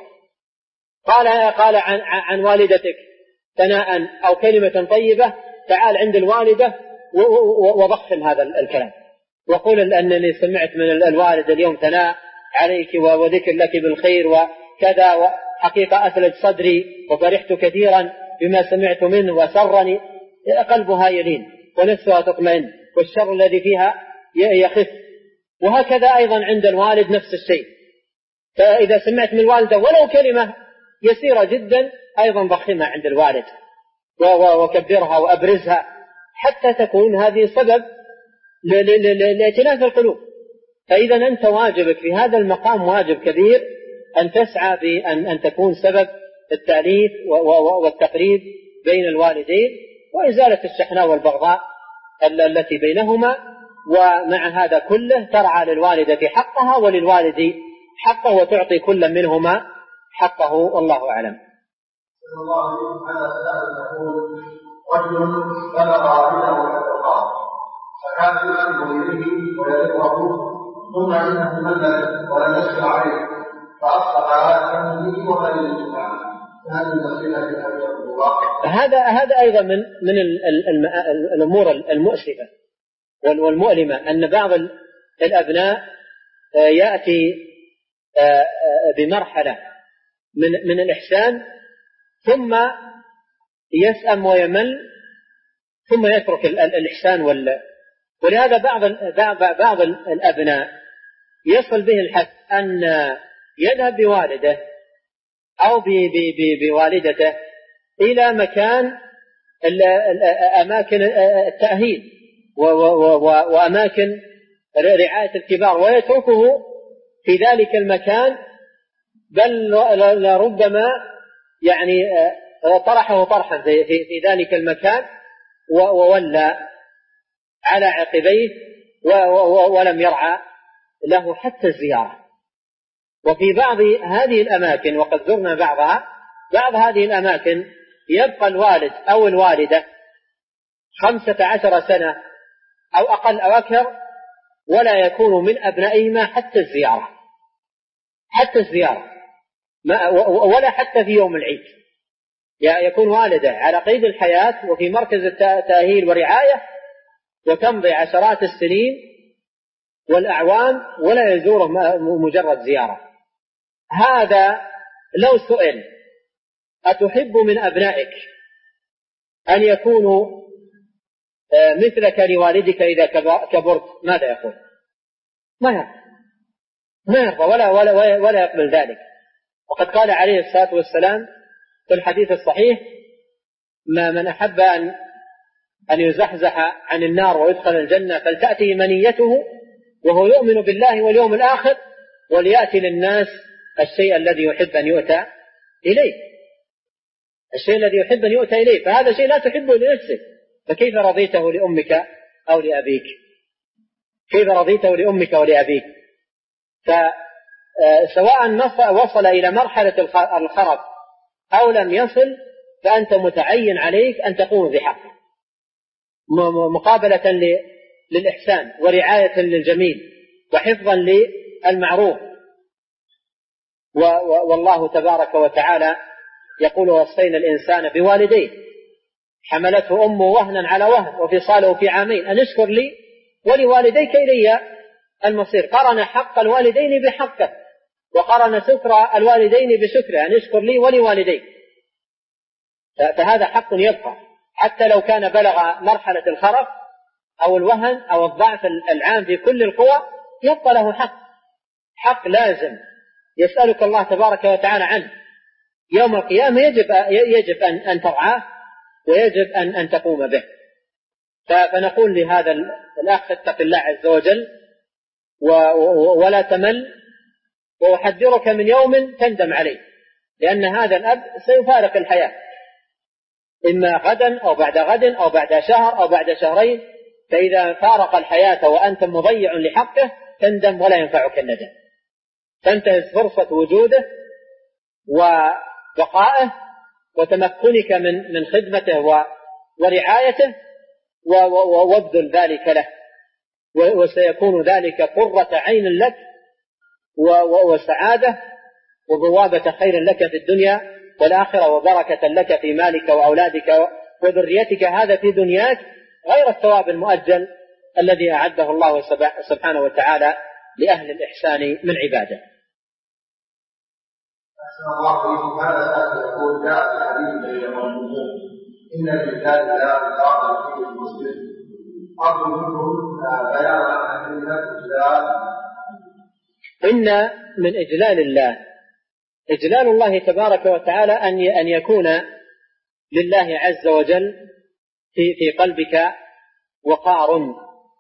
B: قال عن والدتك ثناء أو كلمة طيبة، تعال عند الوالدة وضخم هذا الكلام وقول أنني سمعت من الوالد اليوم ثناء عليك وذكر لك بالخير وكذا، وحقيقة أثلج صدري وفرحت كثيرا بما سمعت منه وسرني. قلبها يلين ونفسها تطمئن والشر الذي فيها يخف. وهكذا أيضا عند الوالد نفس الشيء. فإذا سمعت من الوالدة ولو كلمة يسيرة جدا أيضا ضخمها عند الوالد وكبرها وأبرزها حتى تكون هذه سبب لائتلاف القلوب. فإذا أنت واجبك في هذا المقام واجب كبير أن تسعى بأن تكون سبب التأليف والتقريب بين الوالدين وإزالة الشحناء والبغضاء التي بينهما. ومع هذا كله ترعى للوالدة حقها وللوالد حقه وتعطي كل منهما حقه، والله أعلم.
C: الله عليه يقول رجل بلغ عائله الأوقات فكان يسلم إليه ويدعوه ثم إنه ملل ولم يسمع عليه فأصبح عائلا به وغير الجماعة، هذه المسألة
B: هذا أيضا من الأمور المؤسفة والمؤلمة أن بعض الأبناء يأتي بمرحلة من الإحسان ثم يسأم ويمل ثم يترك الإحسان ولهذا بعض الأبناء يصل به الحد أن يذهب بوالده أو بوالدته إلى مكان أماكن التأهيل وأماكن رعاية الكبار ويتركه في ذلك المكان، بل لربما يعني طرحه طرحا في ذلك المكان وولى على عقبيه ولم يرعى له حتى الزيارة. وفي بعض هذه الأماكن وقد زرنا بعض هذه الأماكن يبقى الوالد أو الوالدة 15 سنة أو أقل أو أكثر ولا يكون من أبنائهما حتى الزيارة ولا حتى في يوم العيد. يكون والده على قيد الحياة وفي مركز التأهيل والرعاية وتمضي عشرات السنين والأعوام ولا يزوره مجرد زيارة. هذا لو سئل أتحب من أبنائك أن يكونوا مثلك لوالدك إذا كبرت ماذا يقول؟ ما يرضى ولا يقبل ذلك. وقد قال عليه الصلاة والسلام في الحديث الصحيح ما من أحب أن يزحزح عن النار ويدخل الجنة فلتأتي منيته وهو يؤمن بالله واليوم الآخر وليأتي للناس الشيء الذي يحب أن يؤتى إليه، فهذا شيء لا تحبه لنفسك، فكيف رضيته لأمك أو لأبيك؟ فسواء وصل إلى مرحلة الخرب أو لم يصل فأنت متعين عليك أن تقوم بحقه مقابلة للإحسان ورعاية للجميل وحفظا للمعروف. والله تبارك وتعالى يقول وصينا الإنسان بوالديه حملته أمه وهنا على وهن وفصاله في عامين أن اشكر لي ولوالديك إلي المصير. قرن حق الوالدين بحقه وقرن شكر الوالدين بشكره، أن يشكر لي ولوالديك، فهذا حق يبقى حتى لو كان بلغ مرحلة الخرف أو الوهن أو الضعف العام في كل القوى، يبقى له حق لازم يسألك الله تبارك وتعالى عنه يوم القيامة، يجب أن ترعاه ويجب أن تقوم به. فنقول لهذا الأخ اتق الله عز وجل ولا تمل، وأحذرك من يوم تندم عليه، لأن هذا الأب سيفارق الحياة إما غدا أو بعد غد أو بعد شهر أو بعد شهرين، فإذا فارق الحياة وأنت مضيع لحقه تندم ولا ينفعك الندم، تنتهز فرصة وجوده وبقائه وتمكنك من خدمته ورعايته وابذل ذلك له، وسيكون ذلك قرة عين لك وسعادة وبوابة خير لك في الدنيا والآخرة، وبركة لك في مالك وأولادك وذريتك، هذا في دنياك، غير الثواب المؤجل الذي أعده الله سبحانه وتعالى لأهل الإحسان من عباده.
C: أحسن الله إليكم. هذا يقول جاء في الحديث الذي يقول إن لله لا يعطي فيه المسلم أرض منهم بيان أن
B: إن من إجلال الله، إجلال الله تبارك وتعالى أن يكون لله عز وجل في قلبك وقار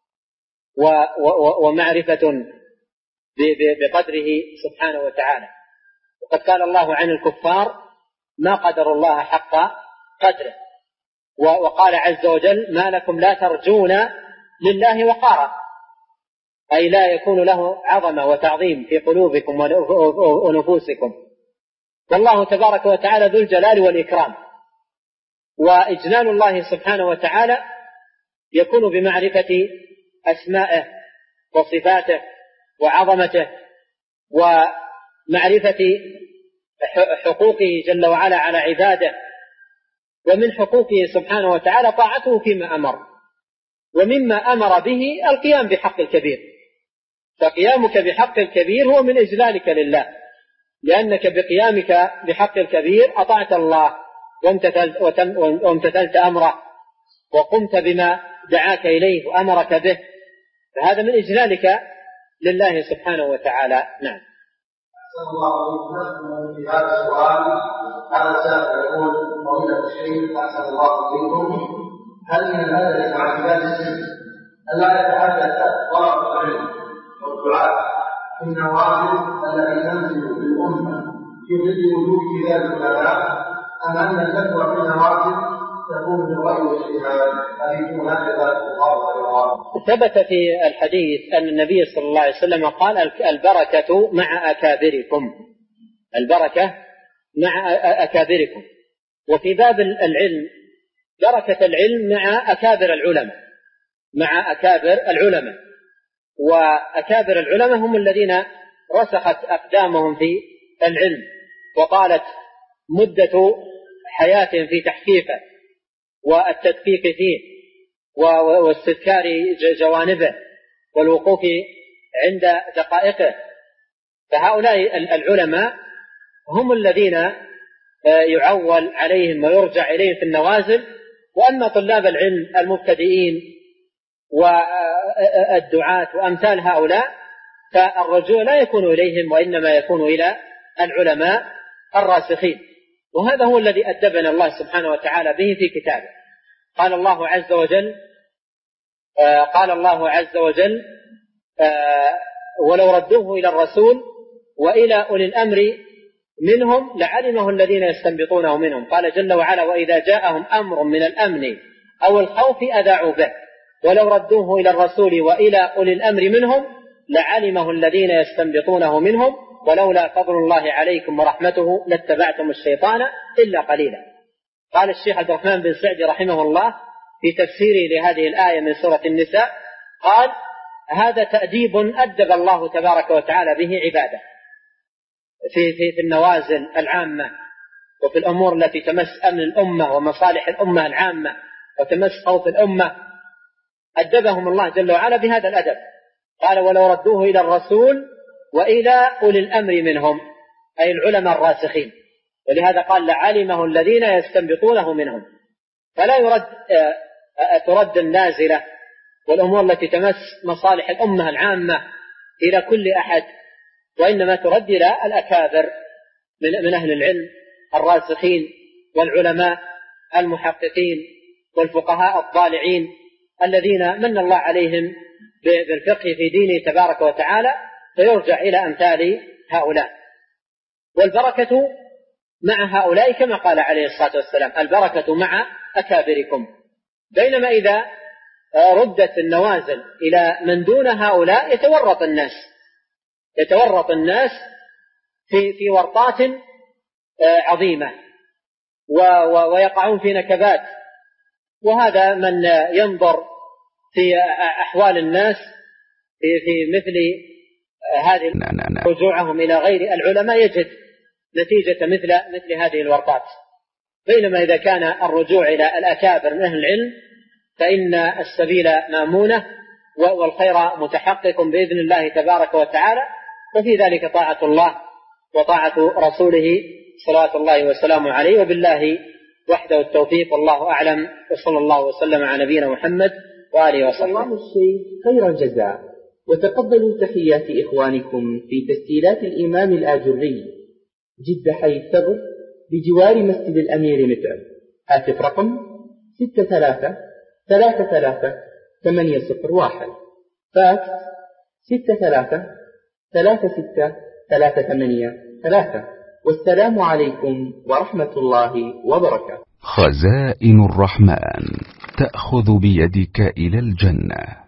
B: ومعرفة بقدره سبحانه وتعالى. وقد قال الله عن الكفار ما قدر الله حق قدره، وقال عز وجل ما لكم لا ترجون لله وقارا، أي لا يكون له عظمة وتعظيم في قلوبكم ونفوسكم. والله تبارك وتعالى ذو الجلال والإكرام، وإجلال الله سبحانه وتعالى يكون بمعرفة أسمائه وصفاته وعظمته، ومعرفة حقوقه جل وعلا على عباده. ومن حقوقه سبحانه وتعالى طاعته فيما أمر، ومما أمر به القيام بحق الكبير، فقيامك بحق الكبير هو من إجلالك لله، لأنك بقيامك بحق الكبير أطعت الله وامتثلت أمره وقمت بما دعاك إليه وأمرك به، فهذا من إجلالك لله سبحانه وتعالى. نعم.
C: أحسن الله إليكم. في هذا السؤال هذا سائل يقول فضيلة الشيخ أحسن الله إليكم، هل من الأدب مع بلاد السن ألا يتحدث طلب العلم والدعاء في النوازل التي تنزل بالأمة في ظل وجود ذلك العلماء، أم أن الفتوى في النوازل تكون بالرأي والاجتهاد؟ هل يكون هكذا
B: ثبت في الحديث أن النبي صلى الله عليه وسلم قال البركة مع أكابركم، البركة مع أكابركم. وفي باب العلم بركة العلم مع أكابر العلماء، مع أكابر العلماء، وأكابر العلماء هم الذين رسخت أقدامهم في العلم وطالت مدة حياتهم في تحقيقه والتدقيق فيه واستذكار جوانبه والوقوف عند دقائقه. فهؤلاء العلماء هم الذين يعول عليهم ويرجع إليهم في النوازل. وأما طلاب العلم المبتدئين والدعاة وأمثال هؤلاء فالرجوع لا يكون إليهم، وإنما يكون إلى العلماء الراسخين. وهذا هو الذي أدبنا الله سبحانه وتعالى به في كتابه. قال الله عز وجل ولو ردوه إلى الرسول وإلى أولي الأمر منهم لعلمه الذين يستنبطونه منهم. قال جل وعلا وإذا جاءهم أمر من الأمن أو الخوف أذاعوا به ولو ردوه إلى الرسول وإلى أولي الأمر منهم لعلمه الذين يستنبطونه منهم ولولا فضل الله عليكم ورحمته لاتبعتم الشيطان إلا قليلا. قال الشيخ عبد الرحمن بن سعدي رحمه الله في تفسيره لهذه الآية من سورة النساء قال هذا تأديب أدب الله تبارك وتعالى به عباده في النوازل العامة وفي الأمور التي تمس أمن الأمة ومصالح الأمة العامة وتمس خوف الأمة. أدبهم الله جل وعلا بهذا الأدب. قال ولو ردوه إلى الرسول وإلى أولي الأمر منهم، أي العلماء الراسخين. ولهذا قال لعلمه الذين يستنبطونه منهم. فلا ترد النازلة والأمور التي تمس مصالح الأمة العامة إلى كل أحد، وإنما ترد إلى الأكابر من أهل العلم الراسخين والعلماء المحققين والفقهاء الضالعين الذين من الله عليهم بالفقه في دينه تبارك وتعالى، فيرجع إلى أمثال هؤلاء. والبركة مع هؤلاء كما قال عليه الصلاة والسلام: البركة مع أكابركم. بينما إذا ردت النوازل إلى من دون هؤلاء يتورط الناس في ورطات عظيمة ويقعون في نكبات. وهذا من ينظر في أحوال الناس في مثل هذه رجوعهم إلى غير العلماء يجد نتيجة مثل هذه الورطات. بينما إذا كان الرجوع إلى الأكابر من أهل العلم فإن السبيل مامونة والخير متحقق بإذن الله تبارك وتعالى، وفي ذلك طاعة الله وطاعة رسوله صلوات الله وسلامه عليه. وبالله وحده التوفيق، والله أعلم، وصلى الله وسلم على نبينا محمد وآله وصحبه.
A: الله الشيخ خير الجزاء، وتقبلوا تحيات إخوانكم في تسجيلات الإمام الآجري جدة حي الثغر بجوار مسجد الأمير متعب. هاتف رقم 63333801، فاكس 633638. والسلام عليكم ورحمة الله وبركاته.
D: خزائن الرحمن تأخذ بيدك إلى الجنة.